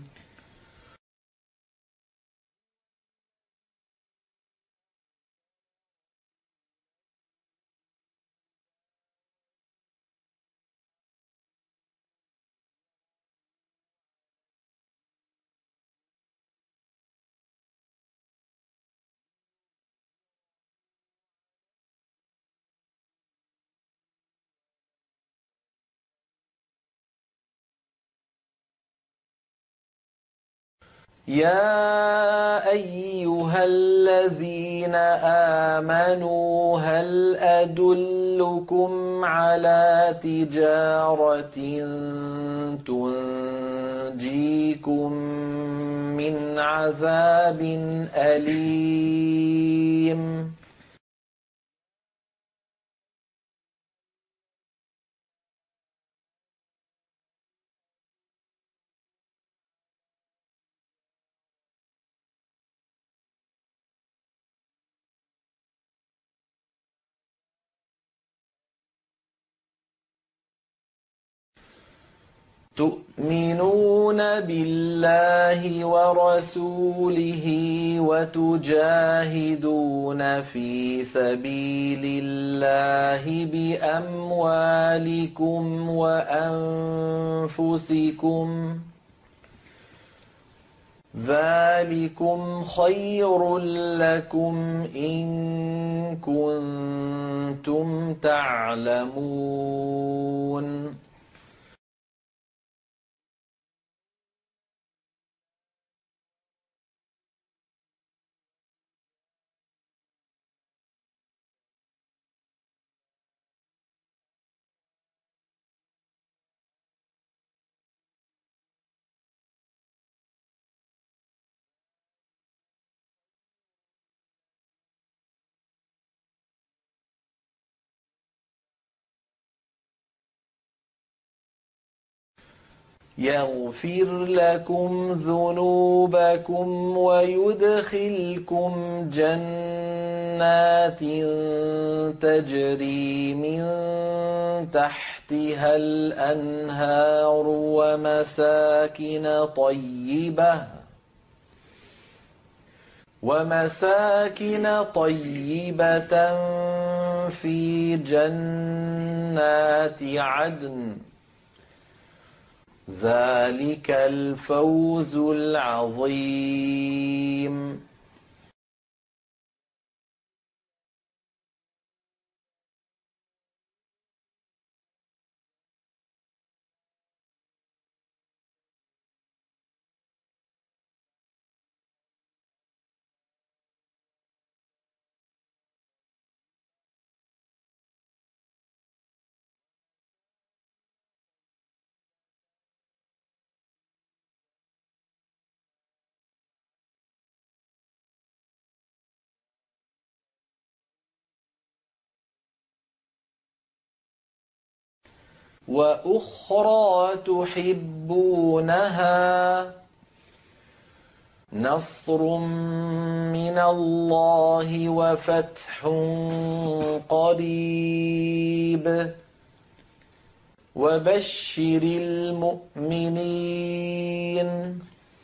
يا أيها الذين آمنوا هل أدلكم على تجارة تنجيكم من عذاب أليم. تؤمنون بالله ورسوله وتجاهدون في سبيل الله بأموالكم وأنفسكم ذلكم خير لكم إن كنتم تعلمون. يغفر لكم ذنوبكم ويدخلكم جنات تجري من تحتها الأنهار ومساكن طيبة في جنات عدن ذلك الفوز العظيم. وأخرى تحبونها نصر من الله وفتح قريب وبشر المؤمنين.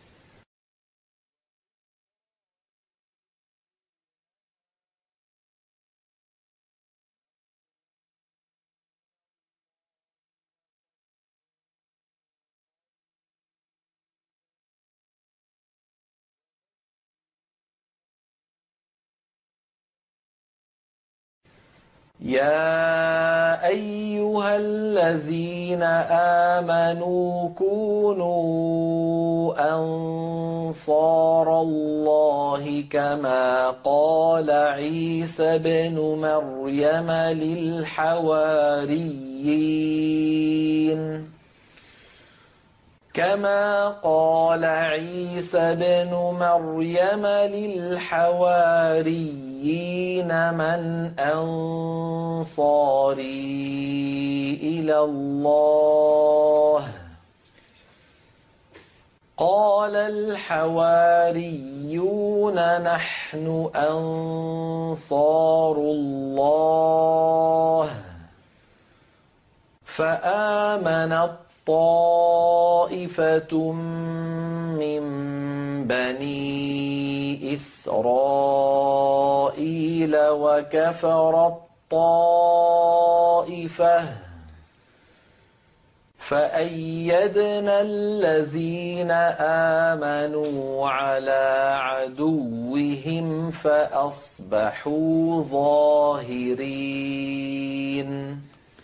يا أيها الذين آمنوا كونوا أنصار الله كما قال عيسى ابن مريم للحواريين من أنصاري إلى الله قال الحواريون نحن أنصار الله فآمنت طائفة من بني إسرائيل وكفرت طائفة فأيدنا الذين آمنوا على عدوهم فأصبحوا ظاهرين.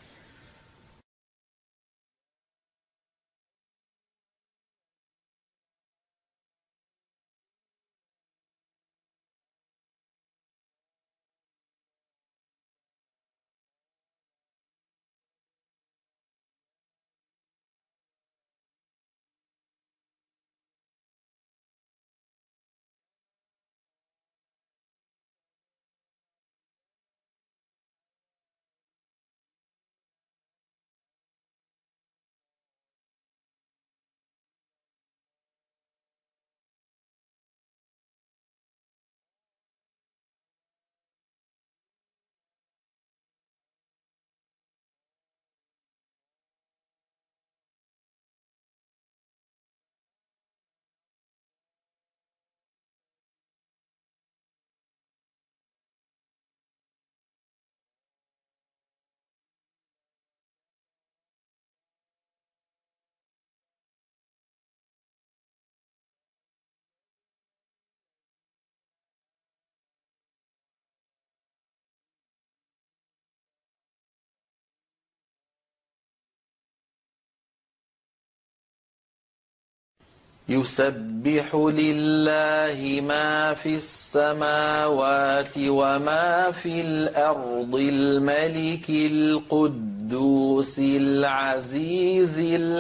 يسبح لله ما في السماوات وما في الأرض الملك القدوس العزيز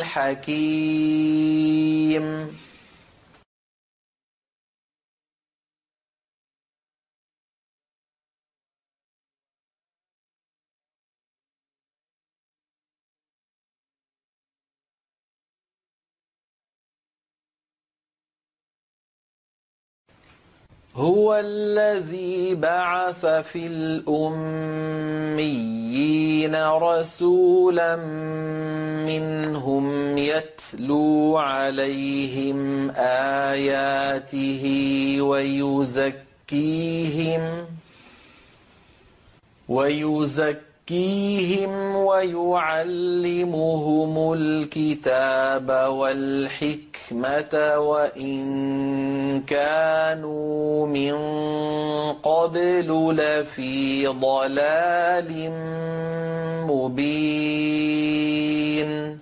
الحكيم. هو الذي بعث في الأميين رسولا منهم يتلو عليهم آياته ويزكيهم ويعلمهم الكتاب والحكمة وإن كانوا من قبل لفي ضلال مبين.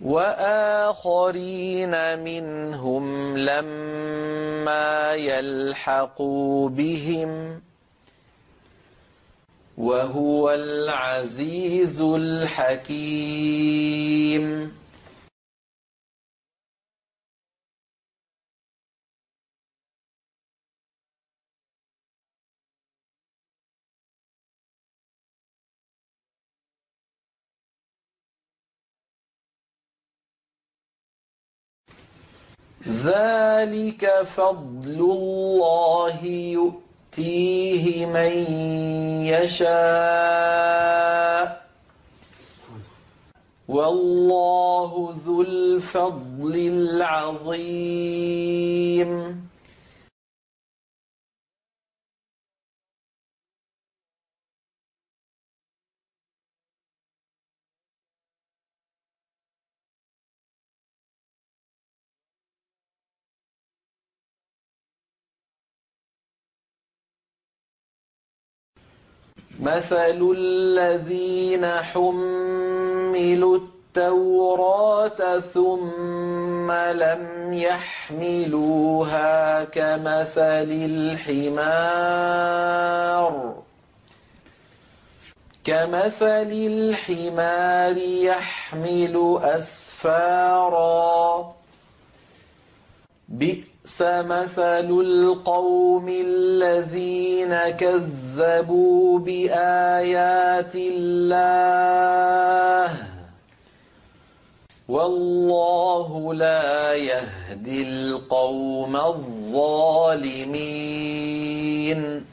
وآخرين منهم لما يلحقوا بهم وهو العزيز الحكيم. ذلك فضل الله يؤتيه من يشاء والله ذو الفضل العظيم. مثل الذين حملوا التوراة ثم لم يحملوها كمثل الحمار يحمل أسفارا بئس مثل القوم الذين كذبوا بآيات الله والله لا يهدي القوم الظالمين.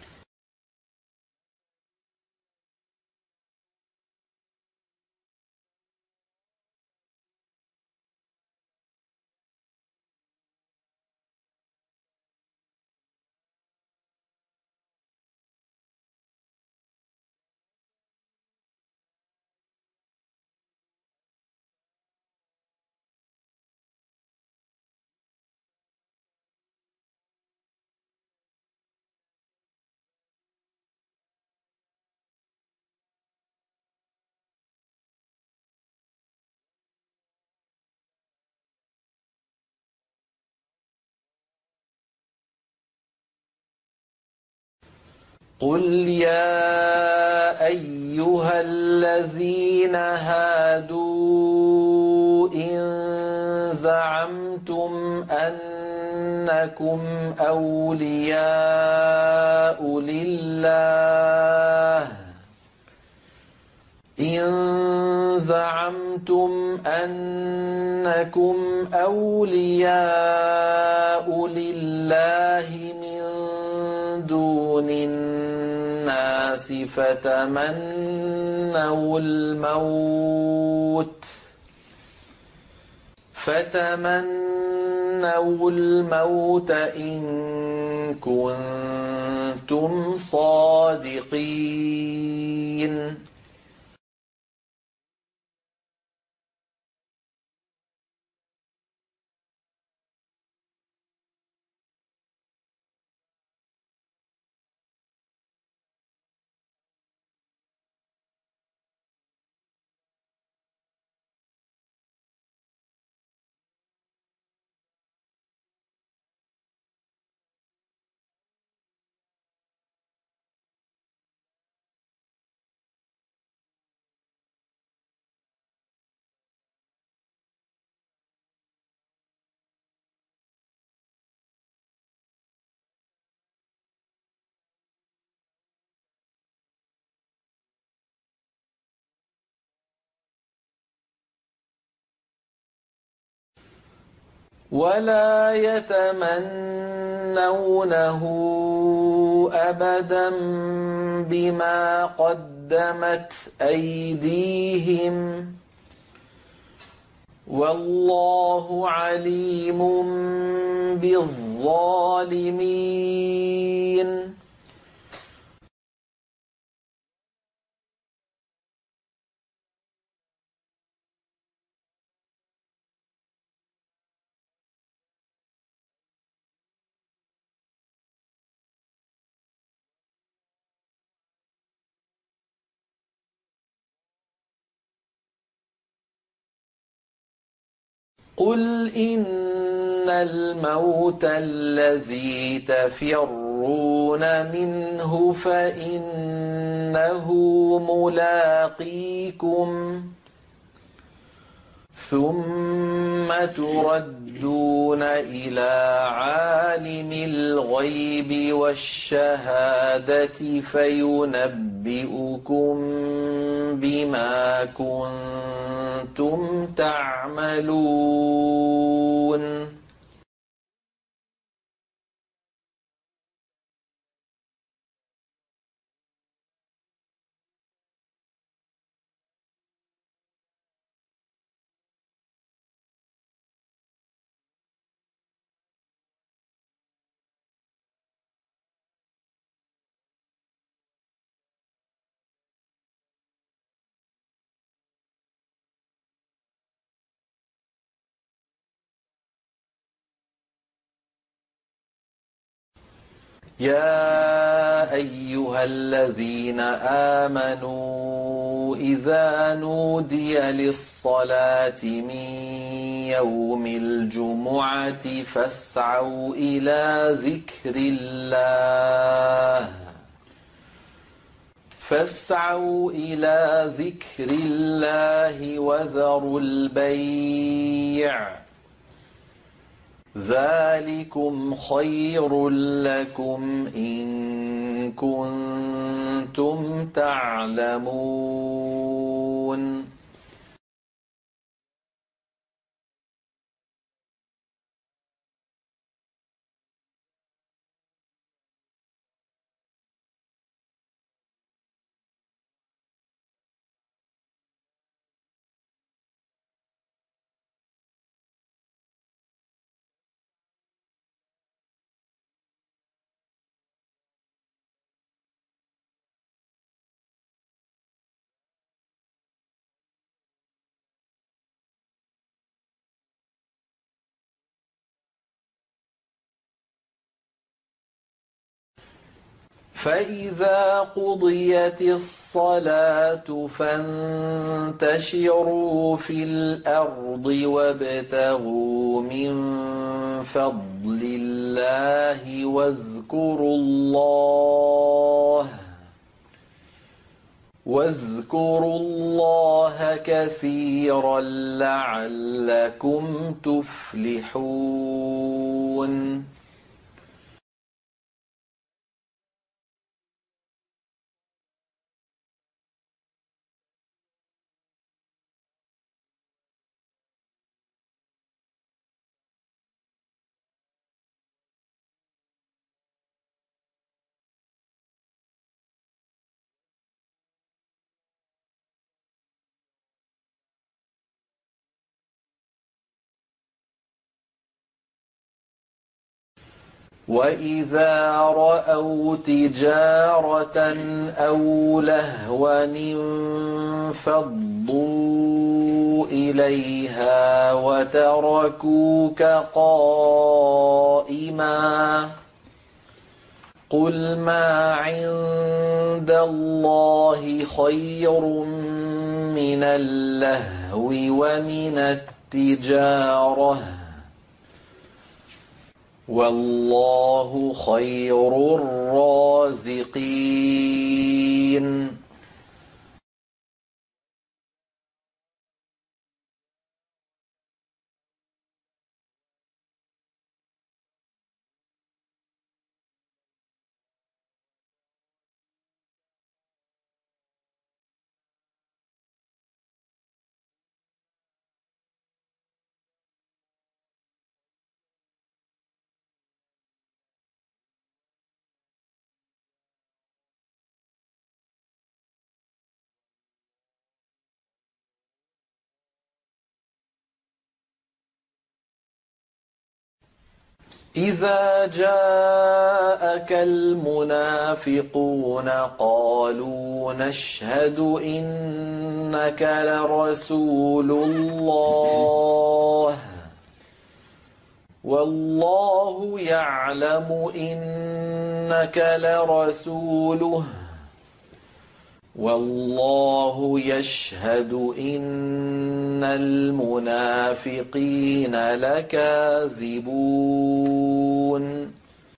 قل يا أيها الذين هادوا إن زعمتم أنكم أولياء لله من دون الناس فتمنوا الموت إن كنتم صادقين. ولا يتمنونه أبدا بما قدمت أيديهم والله عليم بالظالمين. قل إن الموت الذي تفرون منه فإنه ملاقيكم ثم تردون إلى عالم الغيب والشهادة فينبئكم بما كنتم تعملون يا أيها الذين آمنوا إذا نودي للصلاة من يوم الجمعة فاسعوا إلى ذكر الله وذروا البيع ذلكم خير لكم إن كنتم تعلمون فإذا قضيت الصلاة فانتشروا في الأرض وابتغوا من فضل الله واذكروا الله كثيرا لعلكم تفلحون وَإِذَا رَأَوْا تِجَارَةً أَوْ لَهْوًا انفَضُّوا إِلَيْهَا وَتَرَكُوكَ قَائِمًا قُلْ مَا عِندَ اللَّهِ خَيْرٌ مِّنَ اللَّهْوِ وَمِنَ التِّجَارَةِ والله خير الرازقين إذا جاءك المنافقون قالوا نشهد إنك لرسول الله والله يعلم إنك لرسوله والله يشهد إن المنافقين لكاذبون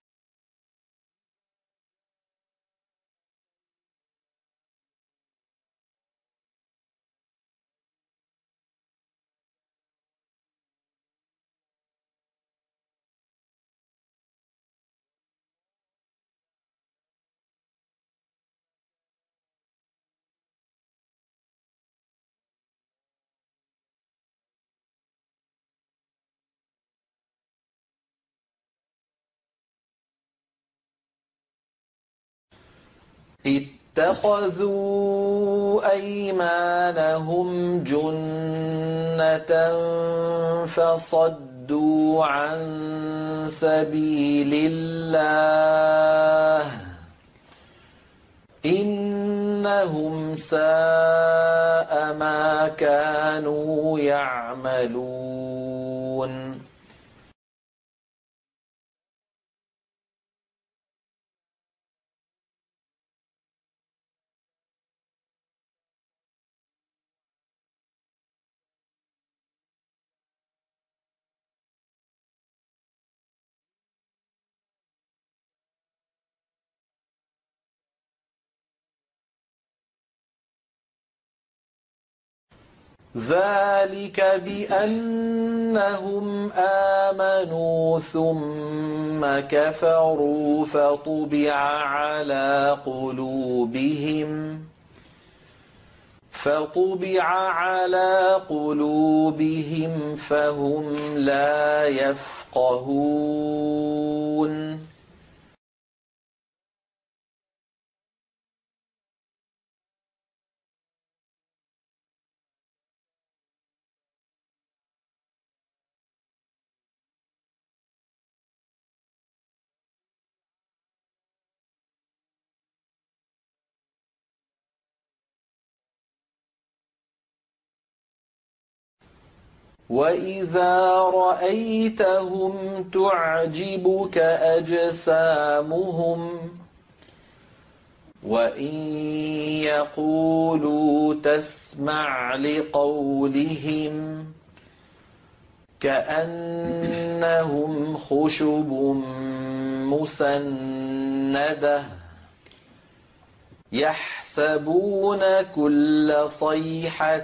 اتخذوا أيمانهم جنة فصدوا عن سبيل الله إنهم ساء ما كانوا يعملون ذلك بأنهم آمنوا ثم كفروا فطبع على قلوبهم فهم لا يفقهون وإذا رأيتهم تعجبك أجسامهم وإن يقولوا تسمع لقولهم كأنهم خشب مسندة يحسبون كل صيحة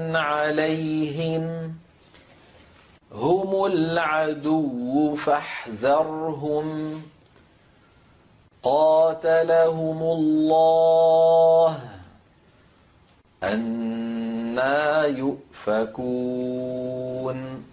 عليهم هم العدو فاحذرهم قاتلهم الله أنى يؤفكون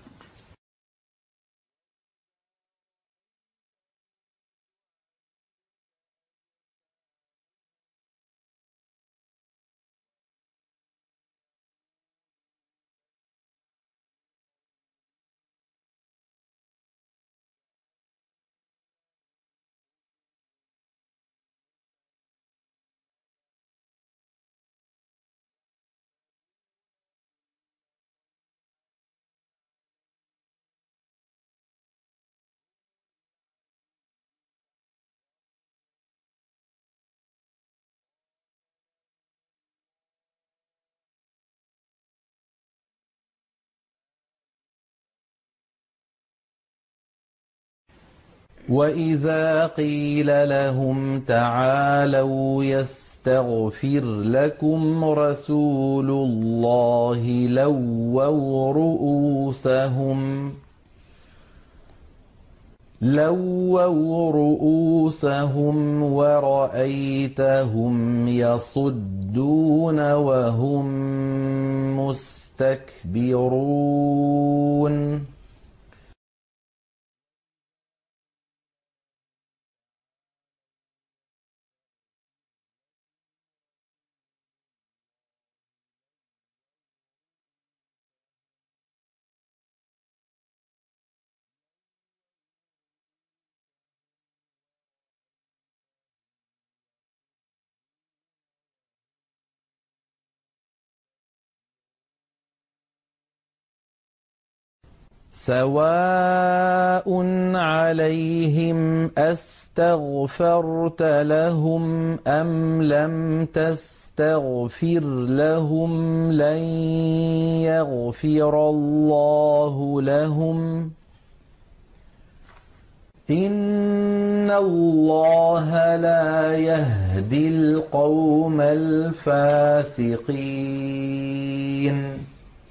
وإذا قيل لهم تعالوا يستغفر لكم رسول الله لووا رؤوسهم ورأيتهم يصدون وهم مستكبرون سواء عليهم أستغفرت لهم أم لم تستغفر لهم لن يغفر الله لهم إن الله لا يهدي القوم الفاسقين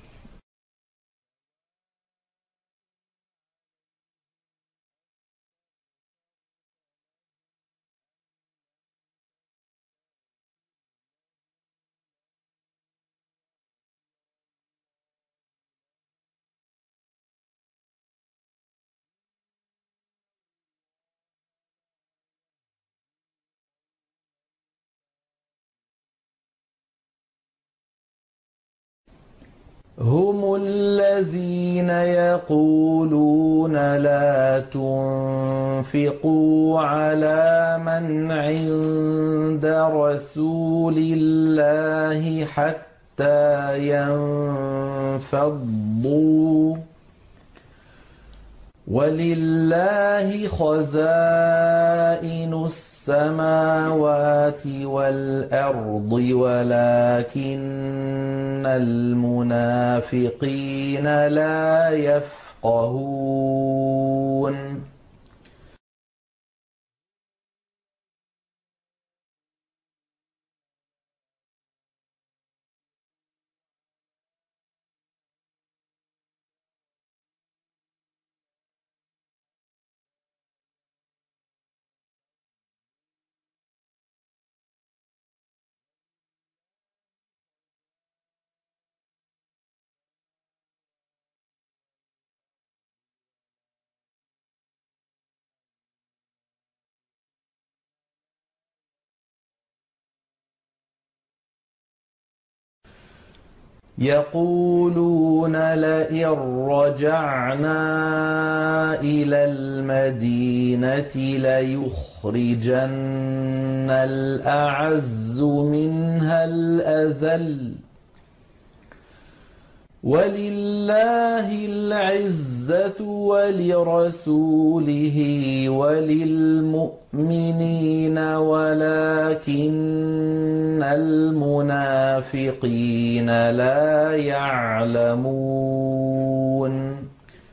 هم الذين يقولون لا تنفقوا على من عند رسول الله حتى ينفضوا ولله خزائن السماوات والأرض ولكن المنافقين لا يفقهون يقولون لئن رجعنا إلى المدينة ليخرجن الأعز منها الأذل ولله العزة ولرسوله وللمؤمنين ولكن المنافقين لا يعلمون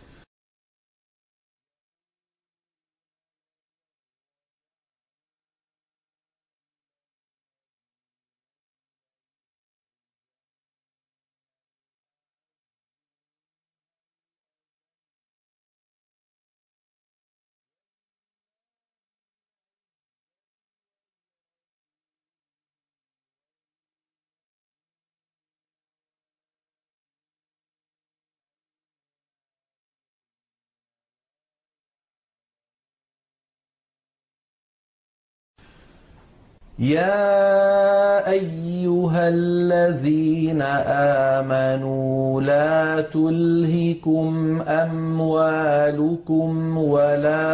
يا أيها الذين آمنوا لا تلهكم أموالكم ولا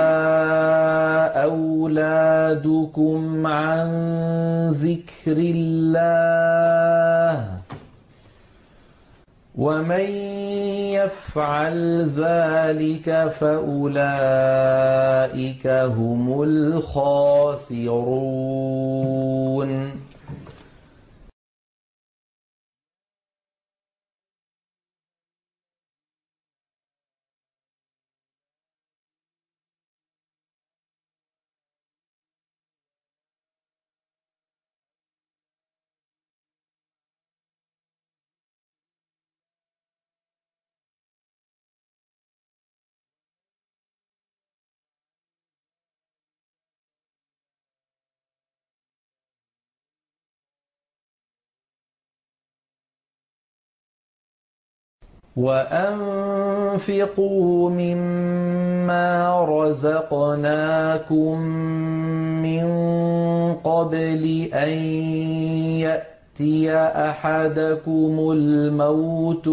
أولادكم عن ذكر الله ومن يفعل ذلك فأولئك هم الخاسرون وأنفقوا مما رزقناكم من قبل أن يأتي أحدكم الموت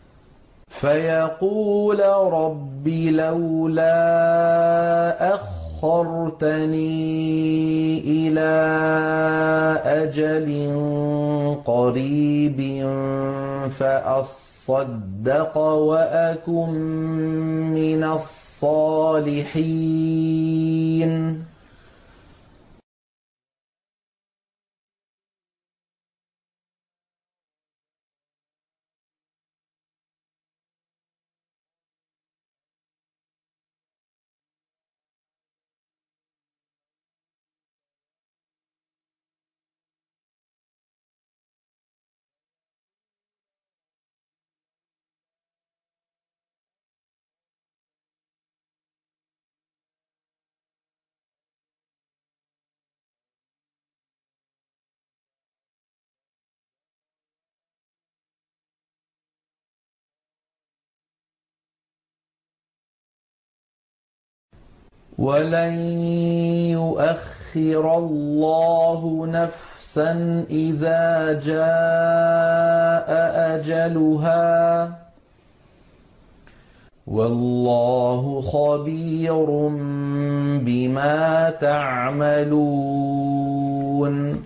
فيقول رب لولا أخرتني إلى أجل قريب فأصدق وأكن من الصالحين. ولن يؤخر الله نفسا إذا جاء أجلها والله خبير بما تعملون.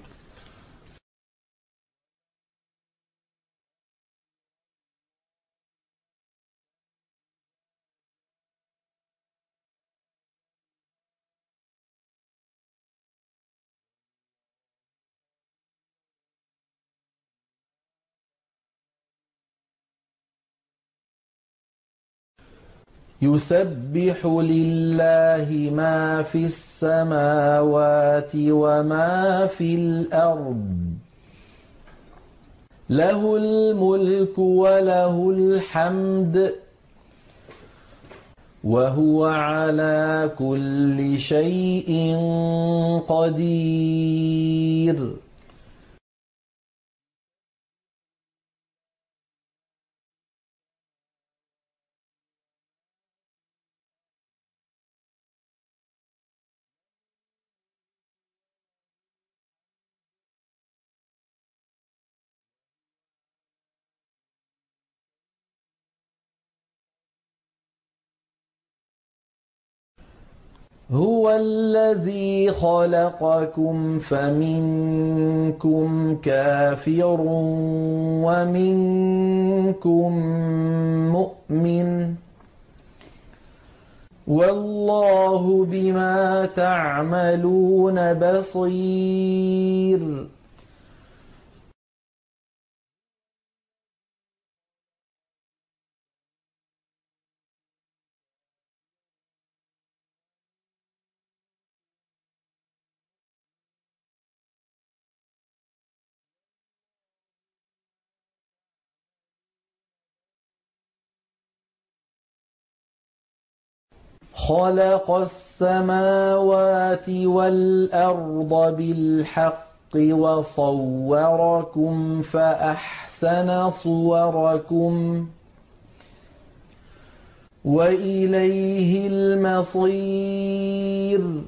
يسبح لله ما في السماوات وما في الأرض له الملك وله الحمد وهو على كل شيء قدير. هو الذي خلقكم فمنكم كافر ومنكم مؤمن والله بما تعملون بصير. خلق السماوات والأرض بالحق وصوركم فأحسن صوركم وإليه المصير.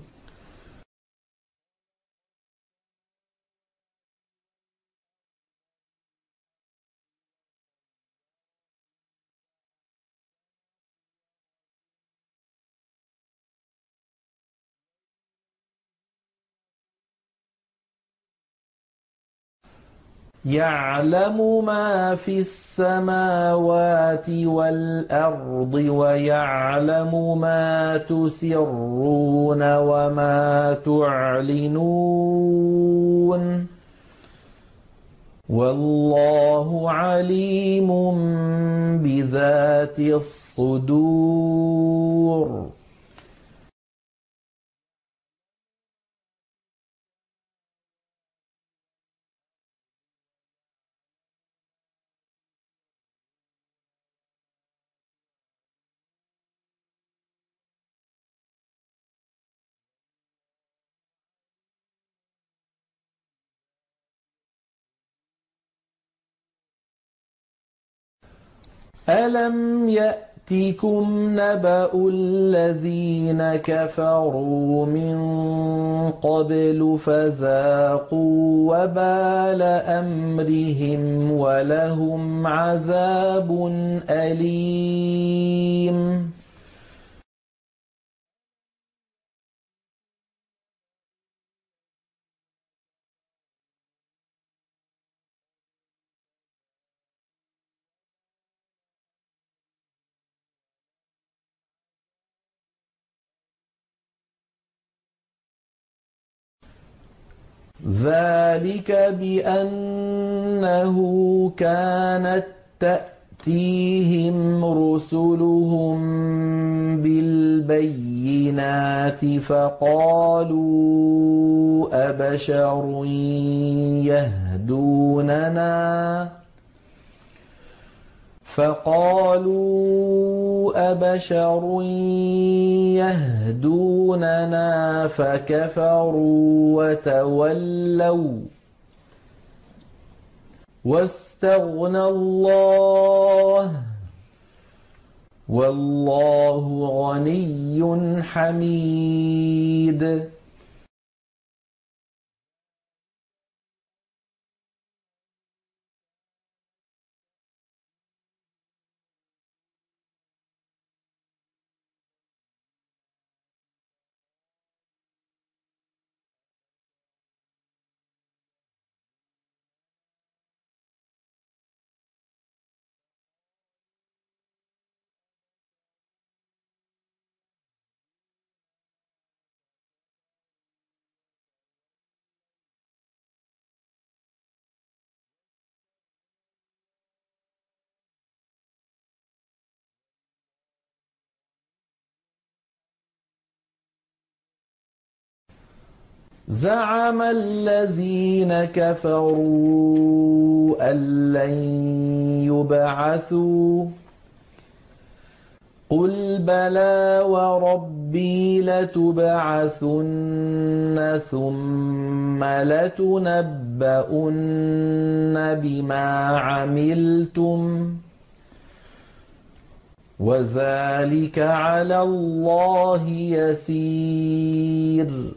يعلم ما في السماوات والأرض ويعلم ما تسرون وما تعلنون والله عليم بذات الصدور. ألم يأتكم نبأ الذين كفروا من قبل فذاقوا وبال أمرهم ولهم عذاب أليم. ذلك بأنه كانت تأتيهم رسلهم بالبينات فقالوا أبشر يهدوننا فكفروا وتولوا واستغنى الله والله غني حميد. زعم الذين كفروا أن لن يبعثوا قل بلى وربي لتبعثن ثم لتنبؤن بما عملتم وذلك على الله يسير.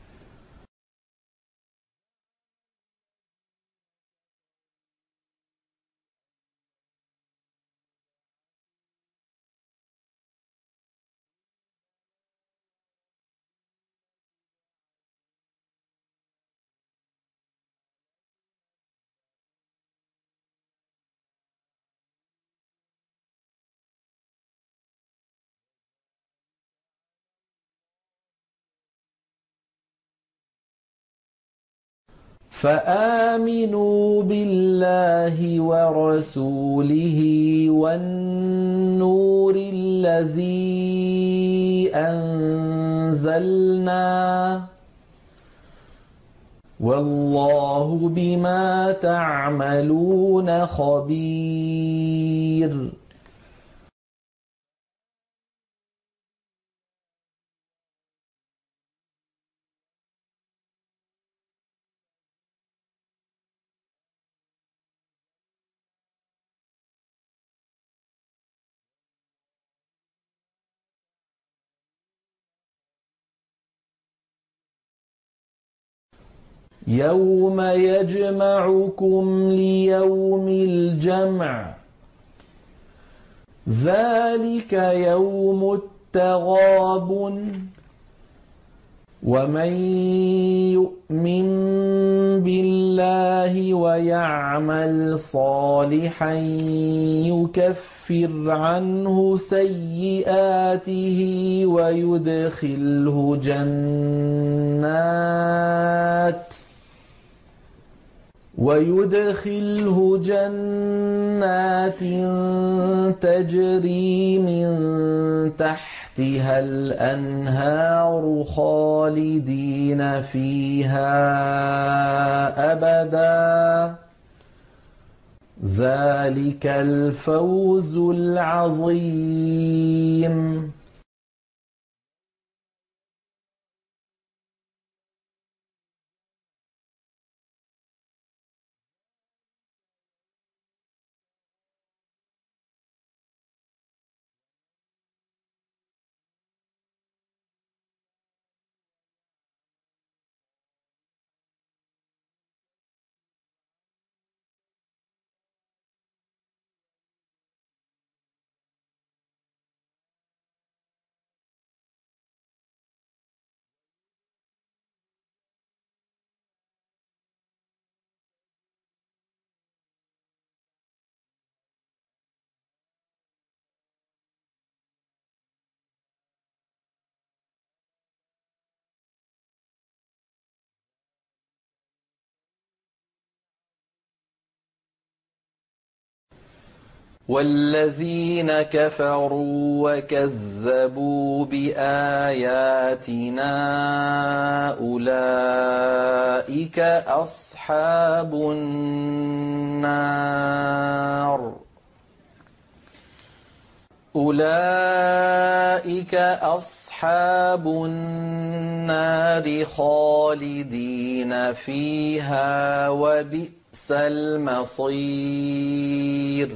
فآمنوا بالله ورسوله والنور الذي أنزلنا والله بما تعملون خبير. يوم يجمعكم ليوم الجمع ذلك يوم التغابن ومن يؤمن بالله ويعمل صالحا يكفر عنه سيئاته ويدخله جنات تجري من تحتها الأنهار خالدين فيها أبدا ذلك الفوز العظيم. والذين كفروا وكذبوا بآياتنا أولئك أصحاب النار خالدين فيها وبئس المصير.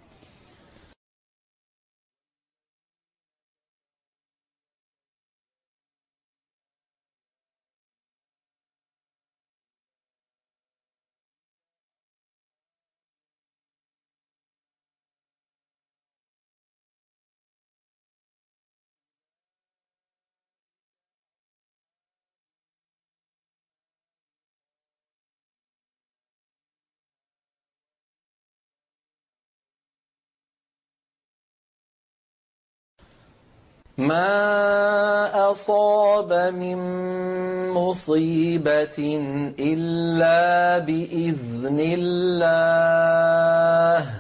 ما أصاب من مصيبة إلا بإذن الله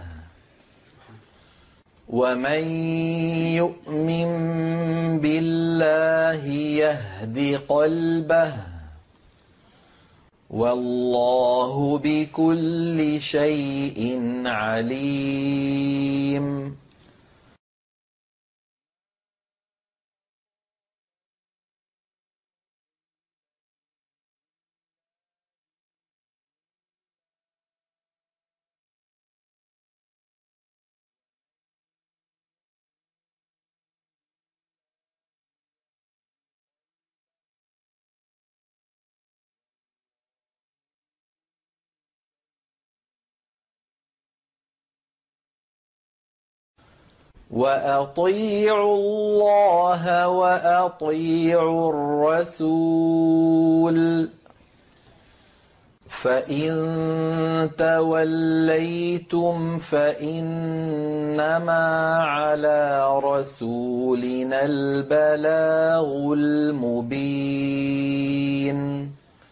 ومن يؤمن بالله يهد قلبه والله بكل شيء عليم. وأطيعوا الله وأطيعوا الرسول فإن توليتم فإنما على رسولنا البلاغ المبين.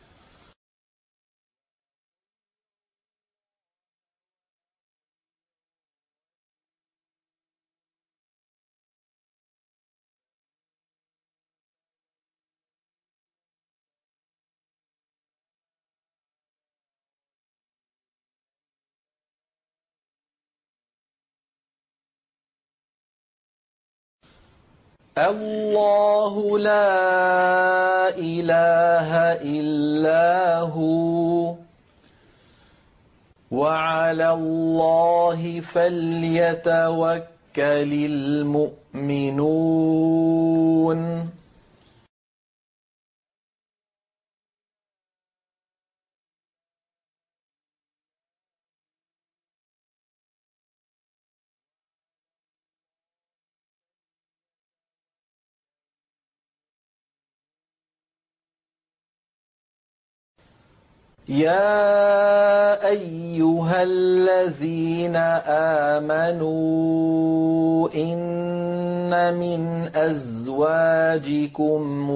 الله لا إله إلا هو وعلى الله فليتوكل المؤمنون. يا أيها الذين آمنوا إن من أزواجكم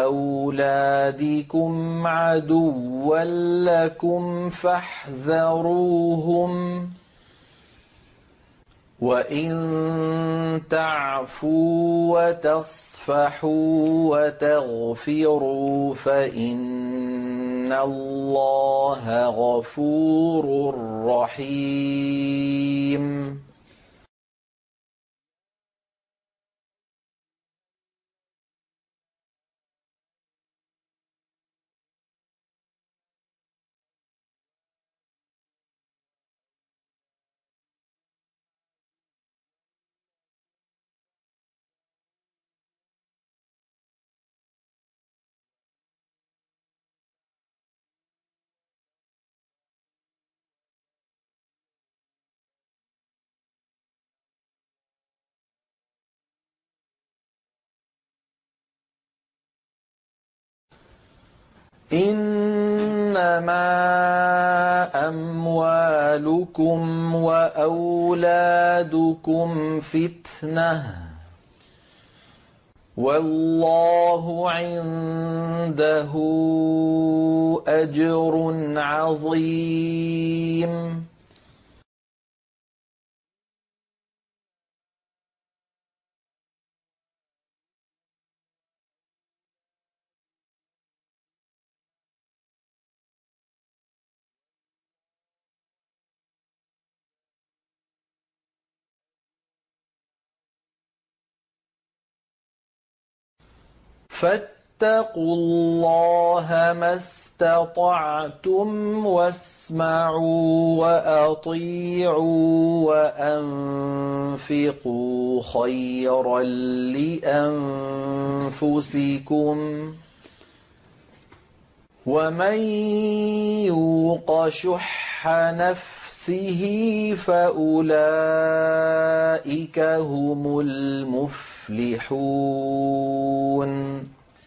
وأولادكم عدوا لكم فاحذروهم وإن تعفوا وتصفحوا وتغفروا فإن الله غفور رحيم. إنما أموالكم وأولادكم فتنة والله عنده أجر عظيم. فاتقوا الله ما استطعتم واسمعوا وأطيعوا وأنفقوا خيرا لأنفسكم ومن يوق شح نفسه فأولئك هم المفلحون.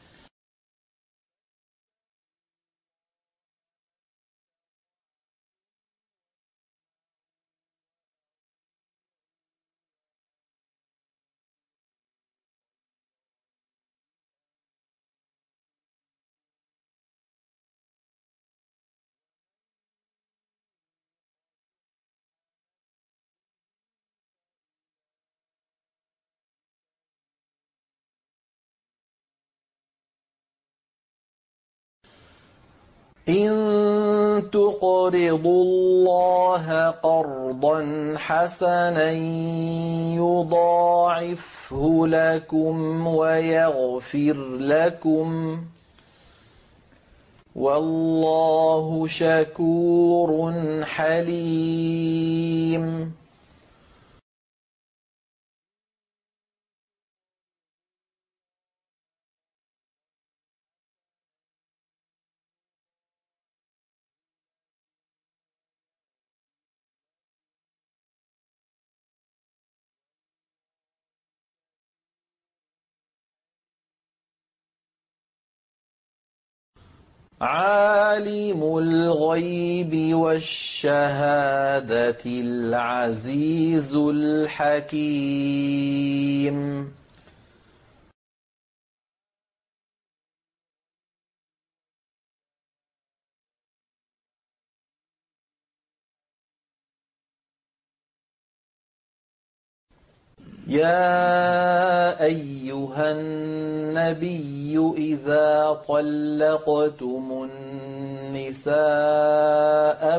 إن تقرضوا الله قرضا حسنا يضاعفه لكم ويغفر لكم والله شكور حليم. عالم الغيب والشهادة العزيز الحكيم. يا أيها النبي إذا طلقتم النساء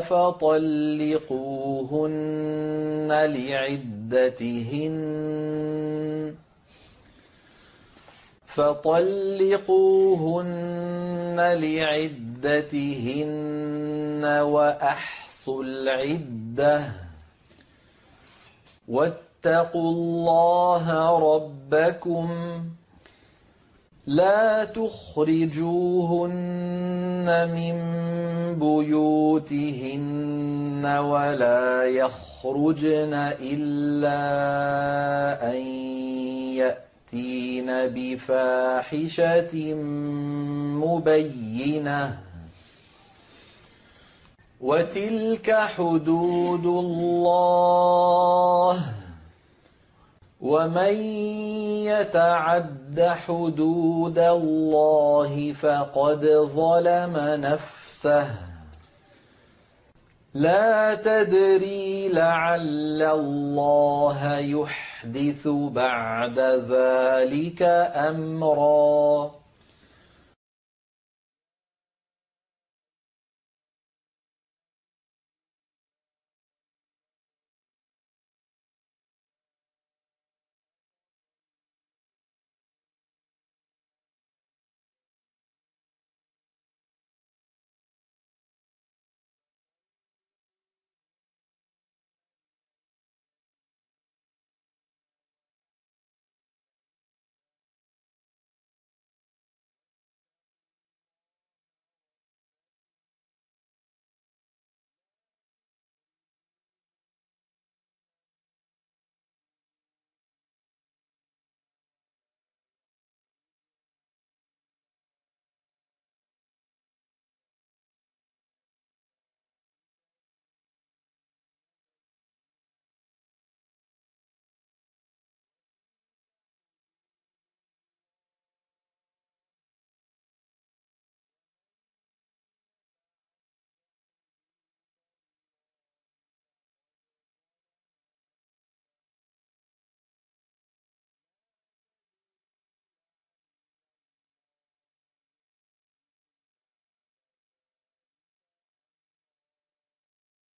فطلقوهن لعدتهن وأحصوا العدة واتقوا الله ربكم لا تخرجوهن من بيوتهن ولا يخرجن إلا أن يأتين بفاحشة مبينة وتلك حدود الله ومن يتعد حدود الله فقد ظلم نفسه لا تدري لعل الله يحدث بعد ذلك أمرا.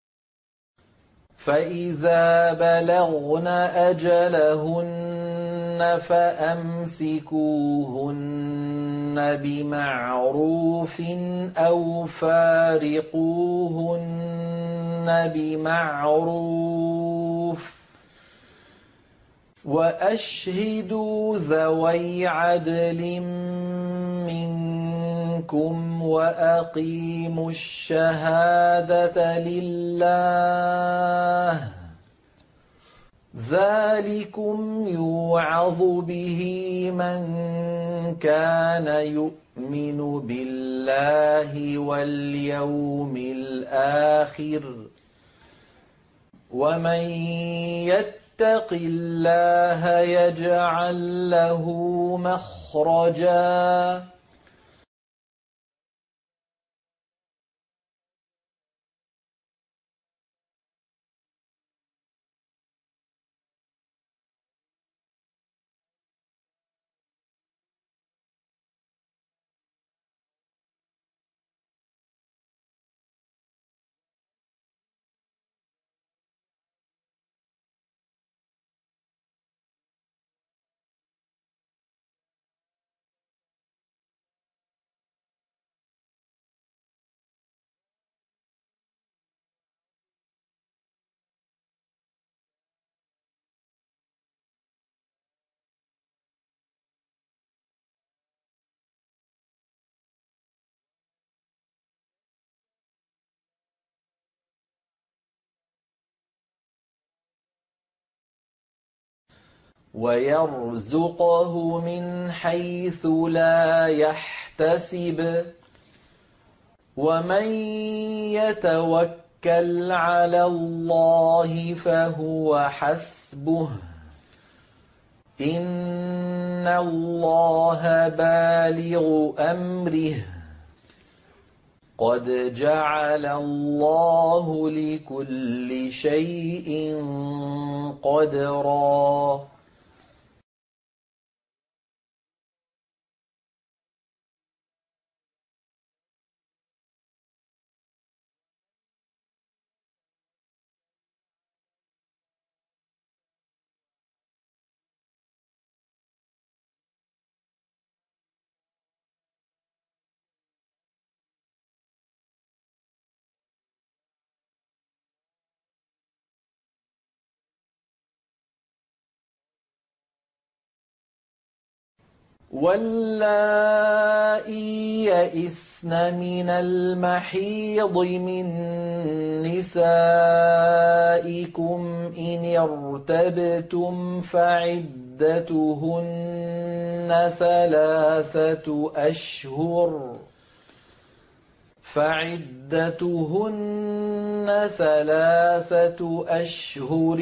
فإذا بلغن أجلهن فأمسكوهن بمعروف أو فارقوهن بمعروف وأشهدوا ذوي عدل منكم وأقيموا الشهادة لله ذلكم يوعظ به من كان يؤمن بالله واليوم الآخر ومن يتق الله يجعل له مخرجا ويرزقه من حيث لا يحتسب ومن يتوكل على الله فهو حسبه إن الله بالغ أمره قد جعل الله لكل شيء قدرا واللائي يئسن من المحيض من نسائكم إن ارتبتم فعدتهن ثلاثة أشهر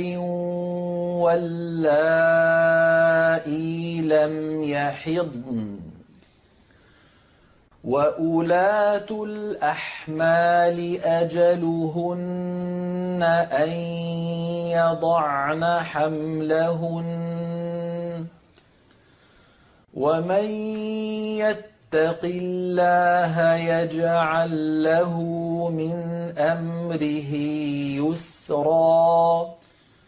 واللائي لم يحضن وأولاة الأحمال أجلهن أن يضعن حملهن ومن يتق الله يجعل له من أمره يسرا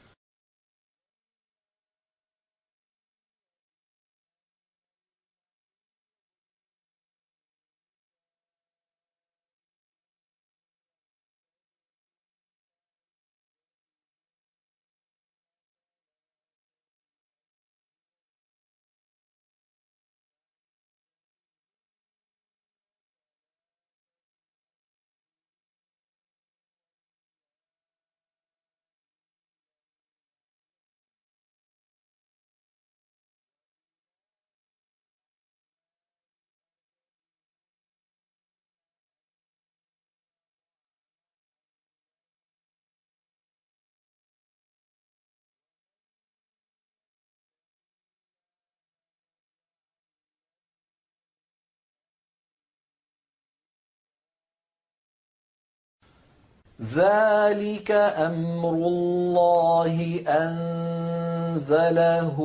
ذلك أمر الله أنزله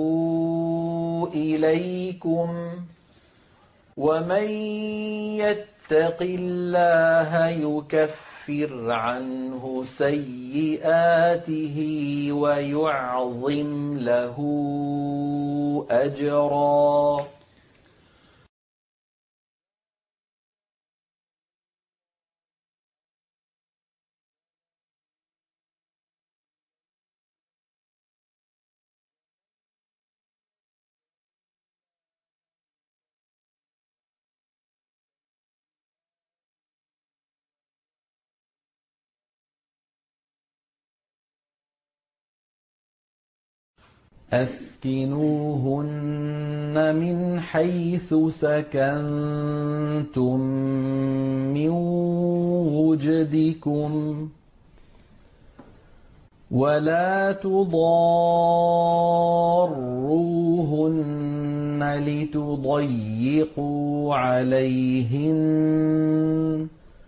إليكم ومن يتق الله يكفر نكفر عنه سيئاته ويعظم له أجرا. أسكنوهن من حيث سكنتم من وجدكم ولا تضاروهن لتضيقوا عليهن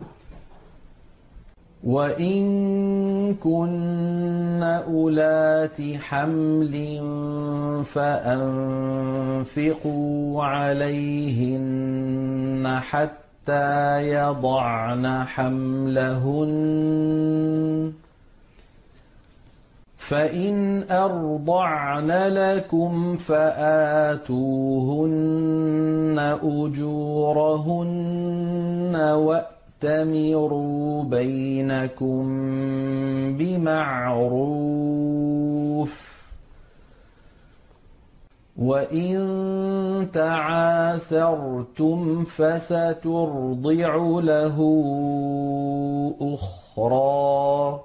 وإن كن أولات حمل فأنفقوا عليهن حتى يضعن حملهن فإن أرضعن لكم فآتوهن أجورهن وأتمروا بينكم بمعروف وإن تعاسرتم فسترضع له أخرى.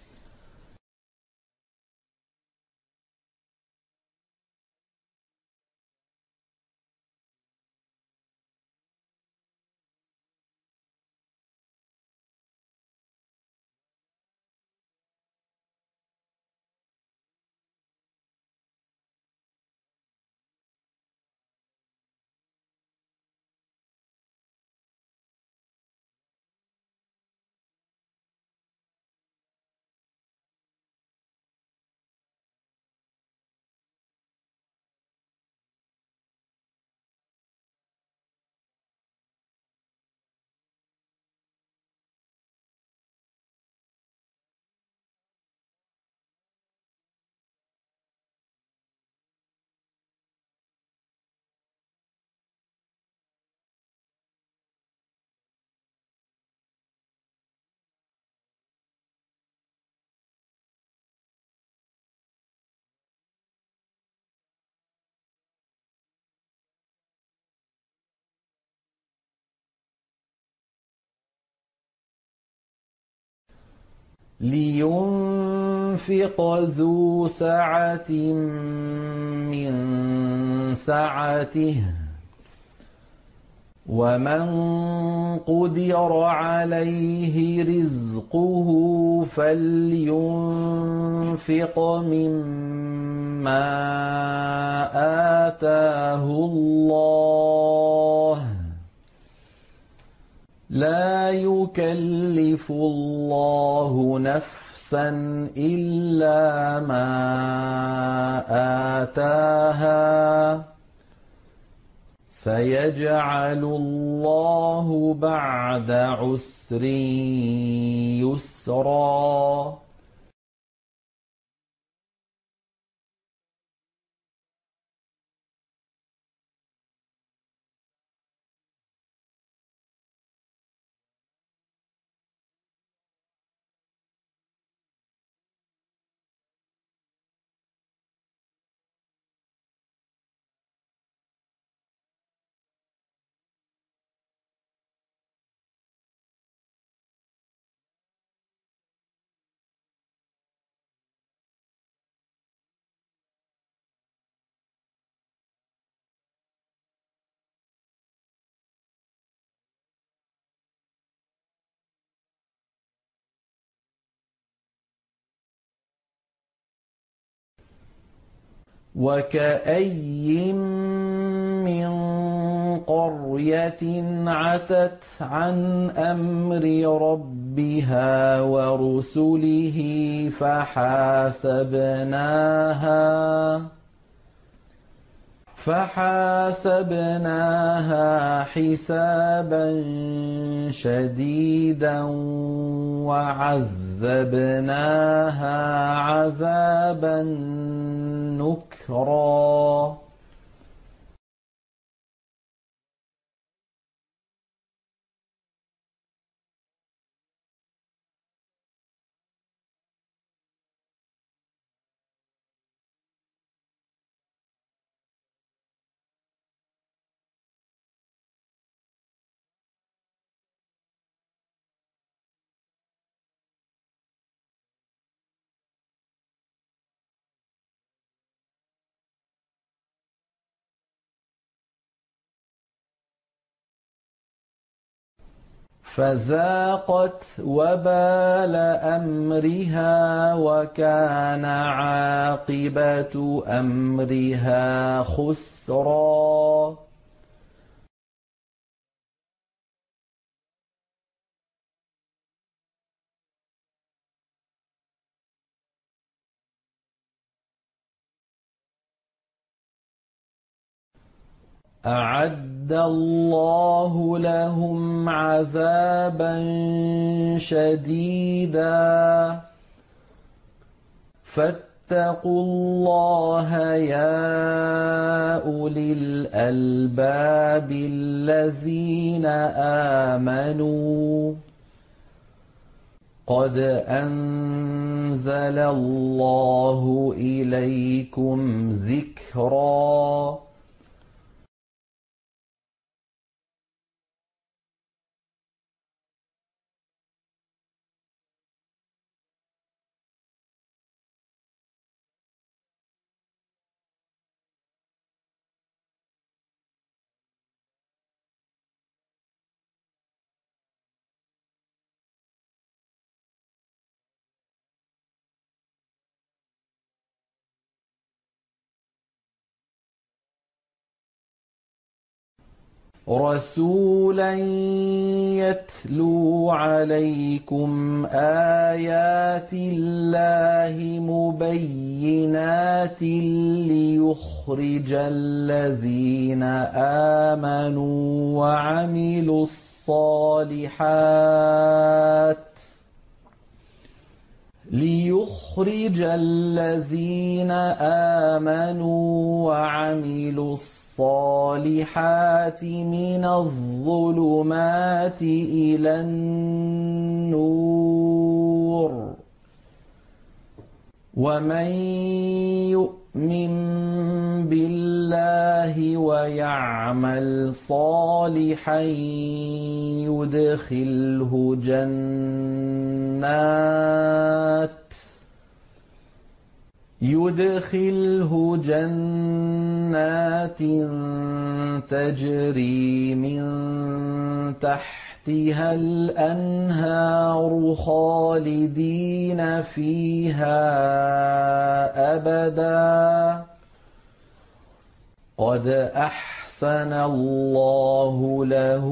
لينفق ذو سعة من سعته ومن قدر عليه رزقه فلينفق مما آتاه الله لا يكلف الله نفسا إلا ما آتاها سيجعل الله بعد عسر يسرا. وكأي من قرية عتت عن أمر ربها ورسله فحاسبناها حسابا شديدا وعذبناها عذابا نكرا. فذاقت وبال أمرها وكان عاقبة أمرها خسرا. أعد الله لهم عذابا شديدا فاتقوا الله يا أولي الألباب الذين آمنوا قد أنزل الله إليكم ذكرا. رسولا يتلو عليكم آيات الله مبينات ليخرج الذين آمنوا وعملوا الصالحات من الظلمات إلى النور. ومن يؤمن بالله ويعمل صالحا يدخله جنات تجري من تحتها الأنهار خالدين فيها أبدا قد أحسن الله له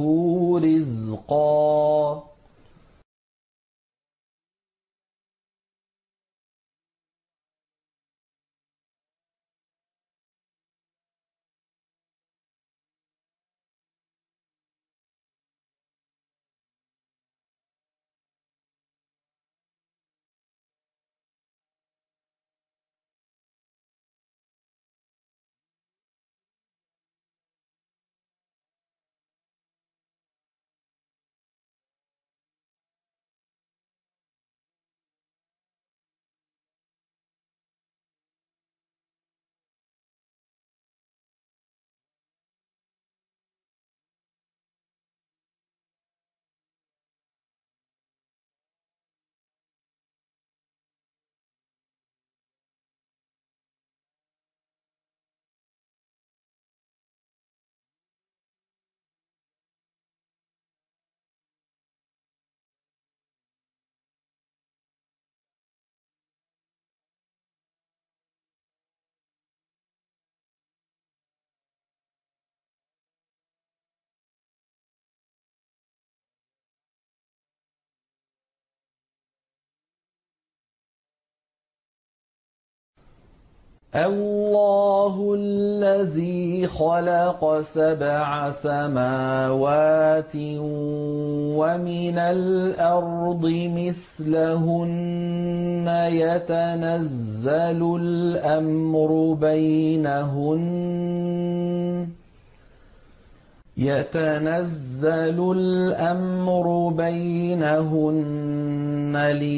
رزقا. اللَّهُ الَّذِي خَلَقَ سَبْعَ سَمَاوَاتٍ وَمِنَ الْأَرْضِ مِثْلَهُنَّ يَتَنَزَّلُ الْأَمْرُ بَيْنَهُنَّ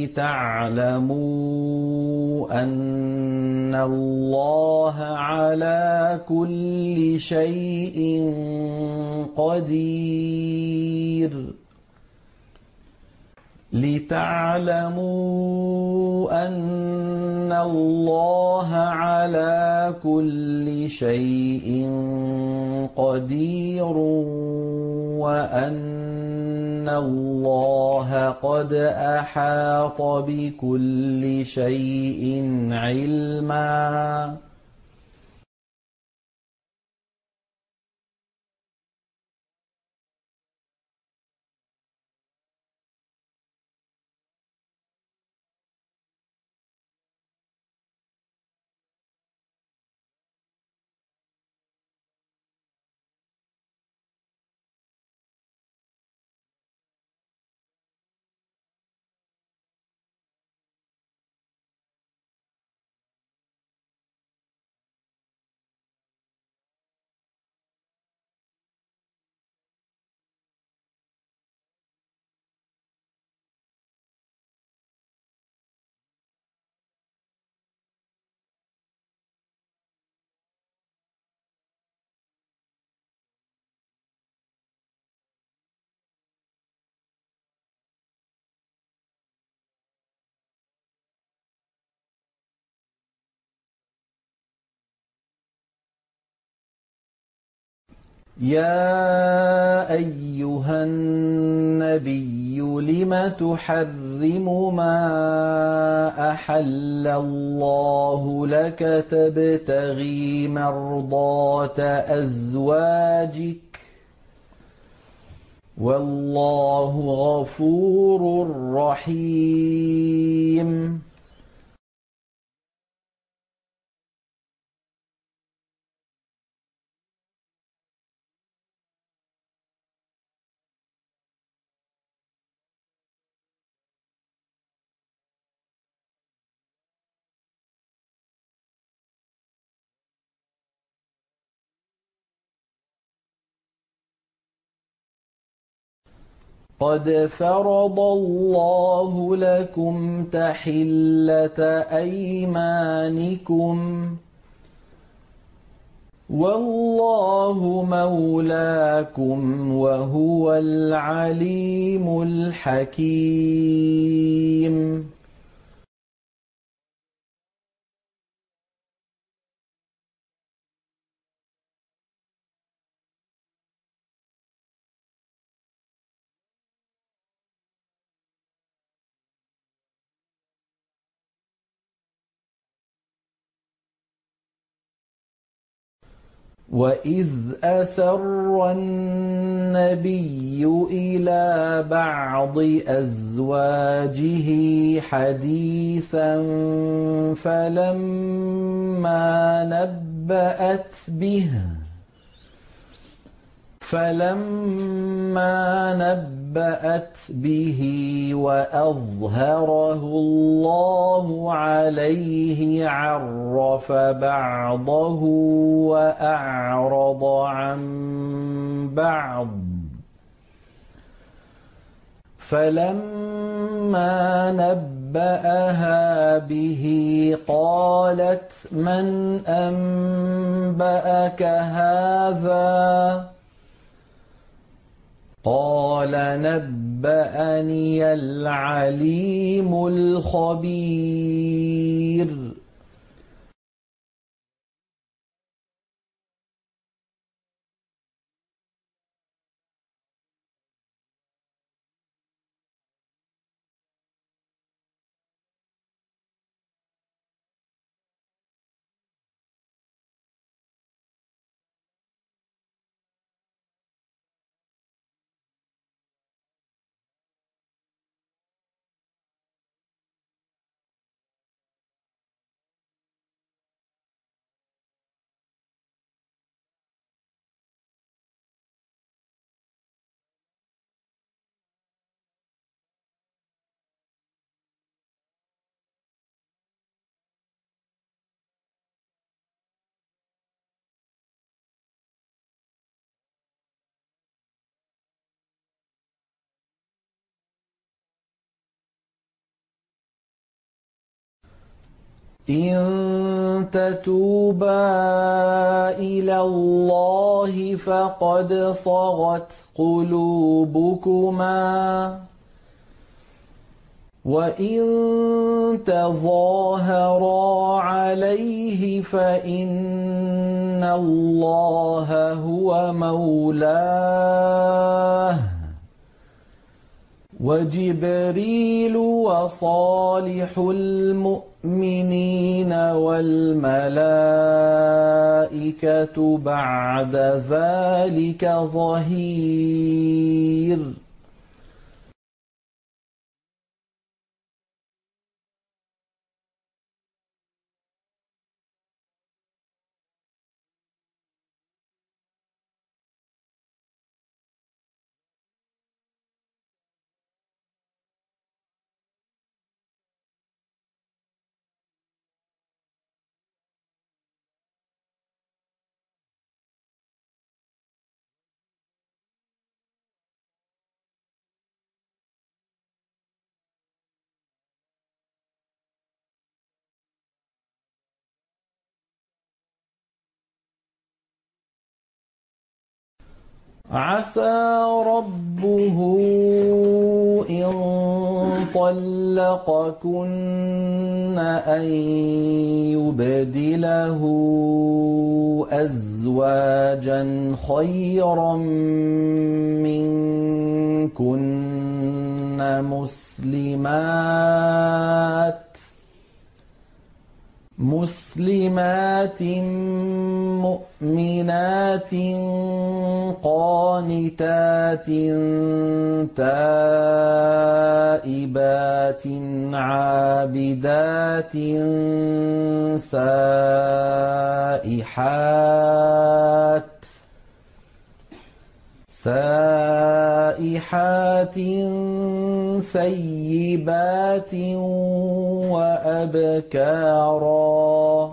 لِتَعْلَمُوا أَنَّ اللَّهَ عَلَىٰ كُلِّ شَيْءٍ قَدِيرٌ لِتَعْلَمُوا أَنَّ اللَّهَ عَلَىٰ كُلِّ شَيْءٍ قَدِيرٌ وَأَنَّ اللَّهَ قَدْ أَحَاطَ بِكُلِّ شَيْءٍ عِلْمًا يَا أَيُّهَا النَّبِيُّ لِمَ تُحَرِّمُ مَا أَحَلَّ اللَّهُ لَكَ تَبْتَغِي مَرْضَاتَ أَزْوَاجِكَ ۚ وَاللَّهُ غَفُورٌ رَّحِيمٌ قَدْ فَرَضَ اللَّهُ لَكُمْ تَحِلَّةَ أَيْمَانِكُمْ ۚ وَاللَّهُ مَوْلَاكُمْ ۖ وَهُوَ الْعَلِيمُ الْحَكِيمُ وَإِذْ أَسَرَّ النَّبِيُّ إِلَىٰ بَعْضِ أَزْوَاجِهِ حَدِيثًا فَلَمَّا نَبَّأَتْ بِهِ وَأَظْهَرَهُ اللَّهُ عَلَيْهِ عَرَّفَ بَعْضَهُ وَأَعْرَضَ عَن بَعْضٍ ۖ فَلَمَّا نَبَّأَهَا بِهِ قَالَتْ مَنْ أَنبَأَكَ هَٰذَا ۖ قَالَ نَبَّأَنِيَ الْعَلِيمُ الْخَبِيرُ إن تتوبا إلى الله فقد صغت قلوبكما، وإن تظاهرا عليه فإن الله هو مولاه، وجبريل وصالح المؤمنين والملائكة بعد ذلك ظهير. عسى ربه إن طلقكن أن يبدله أزواجا خيرا منكن مسلمات مؤمنات قانتات تائبات عابدات سائحات ثيبات وأبكارا.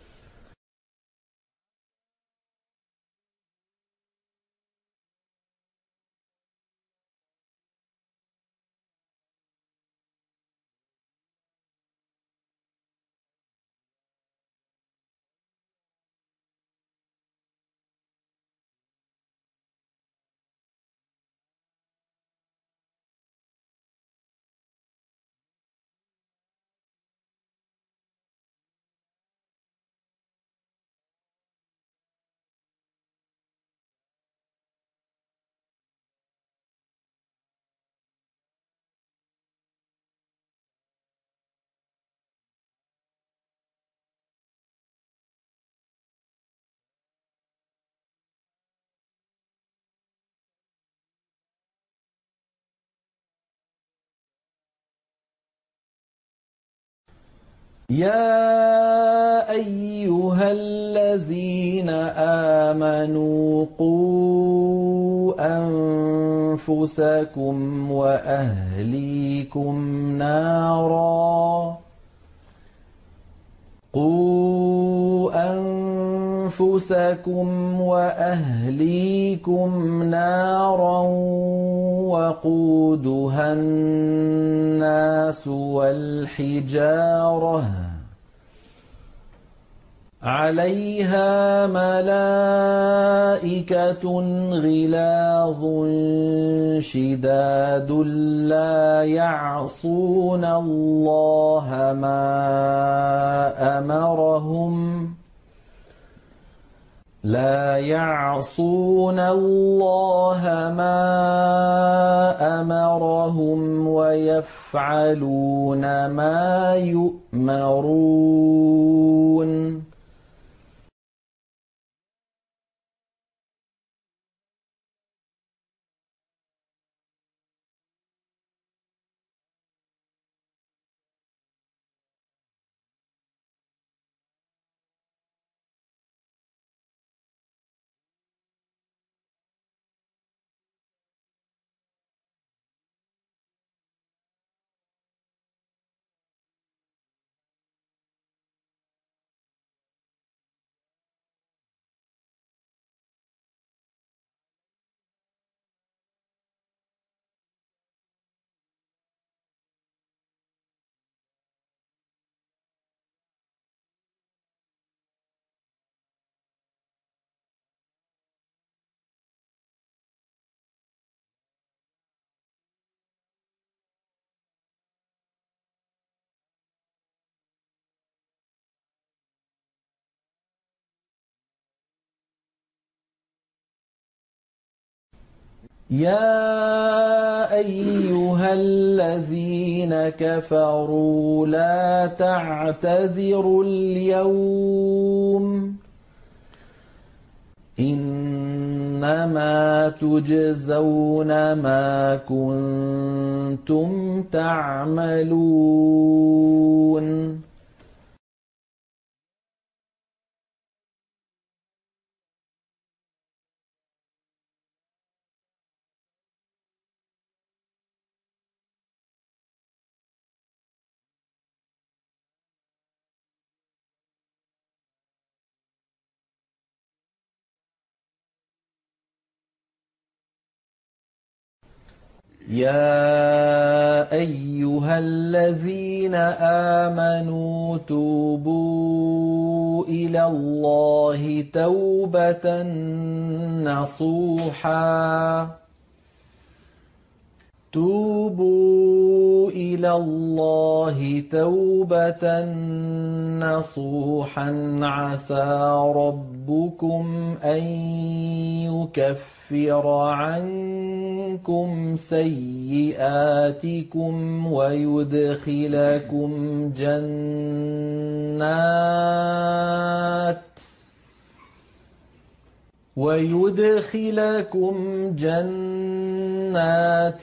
يا أيها الذين آمنوا قوا أنفسكم وأهليكم نارا وقودها الناس والحجارة عليها ملائكة غلاظ شداد لا يعصون الله ما أمرهم ويفعلون ما يؤمرون. يا أيها الذين كفروا لا تعتذروا اليوم إنما تجزون ما كنتم تعملون يا أيها الذين آمنوا توبوا إلى الله توبة نصوحا توبوا إلى الله توبة نصوحا عسى ربكم أن يكفر عنكم سيئاتكم ويدخلكم جنات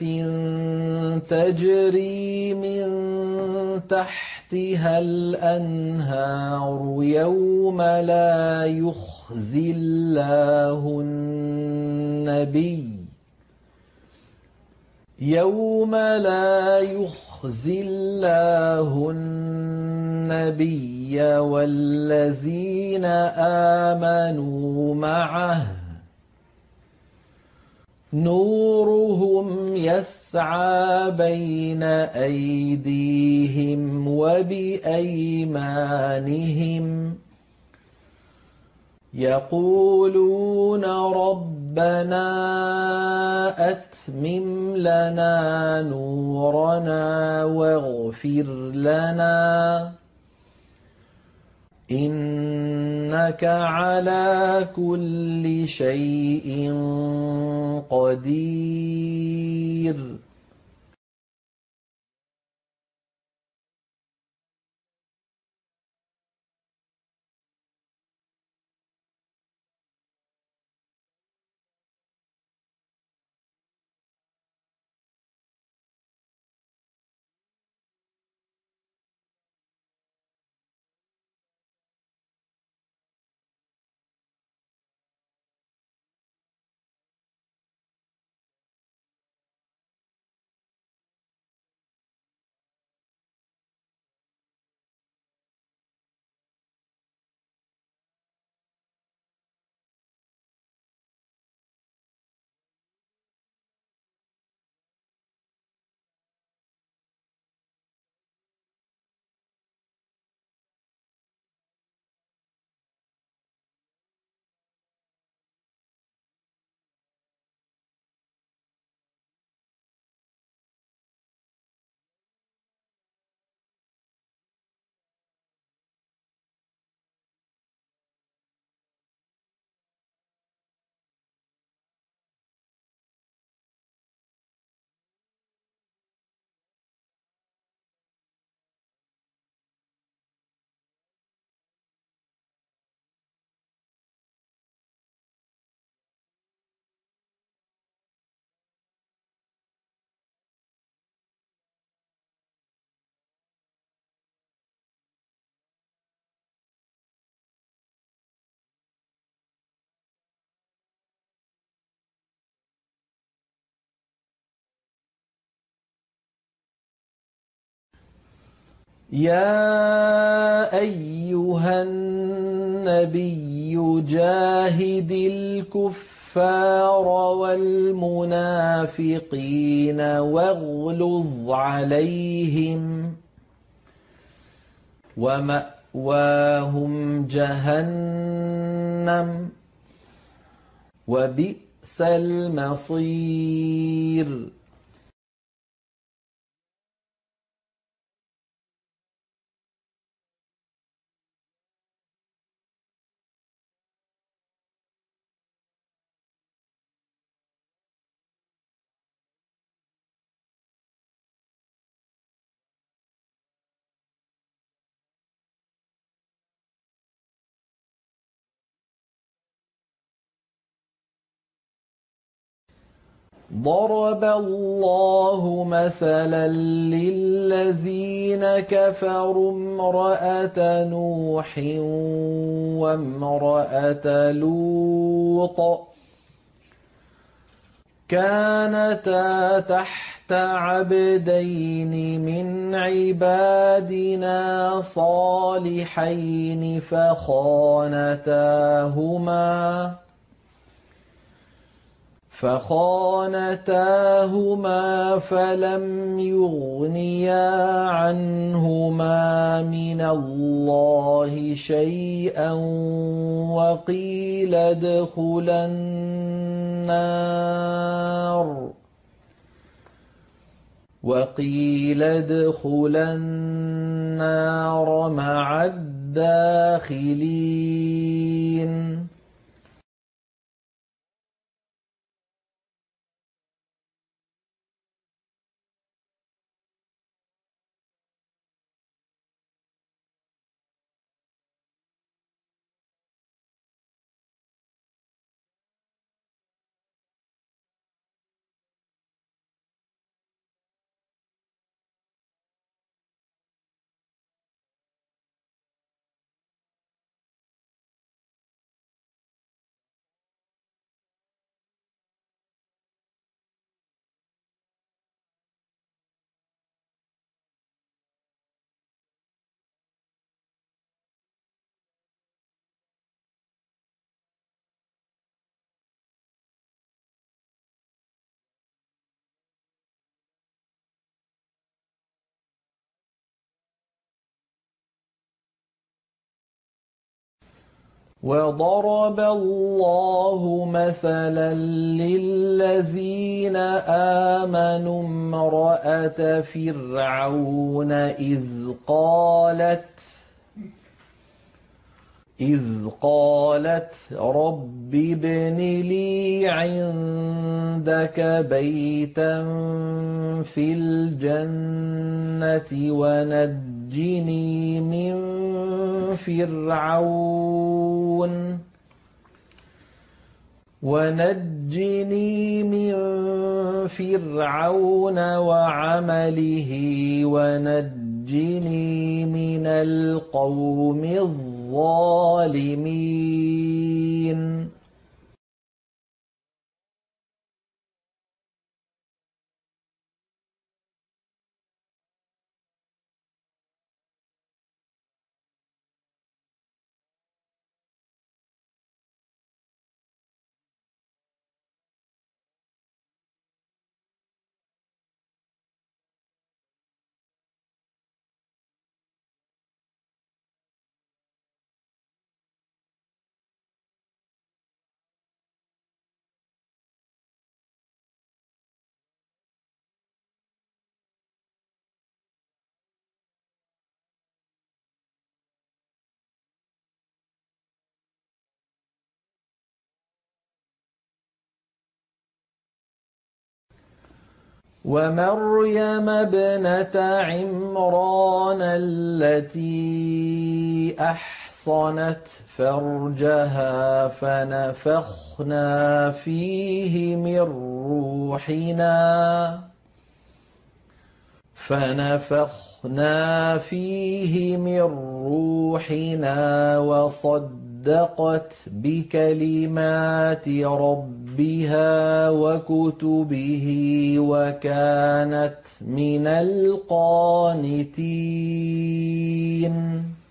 تجري من تحتها الأنهار يوم لا يخزي الله النبي والذين آمنوا معه نورهم يسعى بين أيديهم وبأيمانهم يقولون ربنا أتمم لنا نورنا واغفر لنا إنك على كل شيء قدير يا أيها النبي جاهد الكفار والمنافقين واغلظ عليهم ومأواهم جهنم وبئس المصير ضرب الله مثلا للذين كفروا امرأة نوح وامرأة لوط كانتا تحت عبدين من عبادنا صالحين فخانتاهما فلم يغنيا عنهما من الله شيئا وقيل ادخلا النار مع الداخلين. وضرب الله مثلا للذين آمنوا امرأة فرعون إذ قالت رب ابن لي عندك بيتا في الجنة ونجني من فرعون وعمله ونجني من القوم الظالمين. ومريم ابنة عمران التي أحصنت فرجها فنفخنا فيه من روحنا وصدقت بكلمات ربها وكتبه وكانت من القانتين.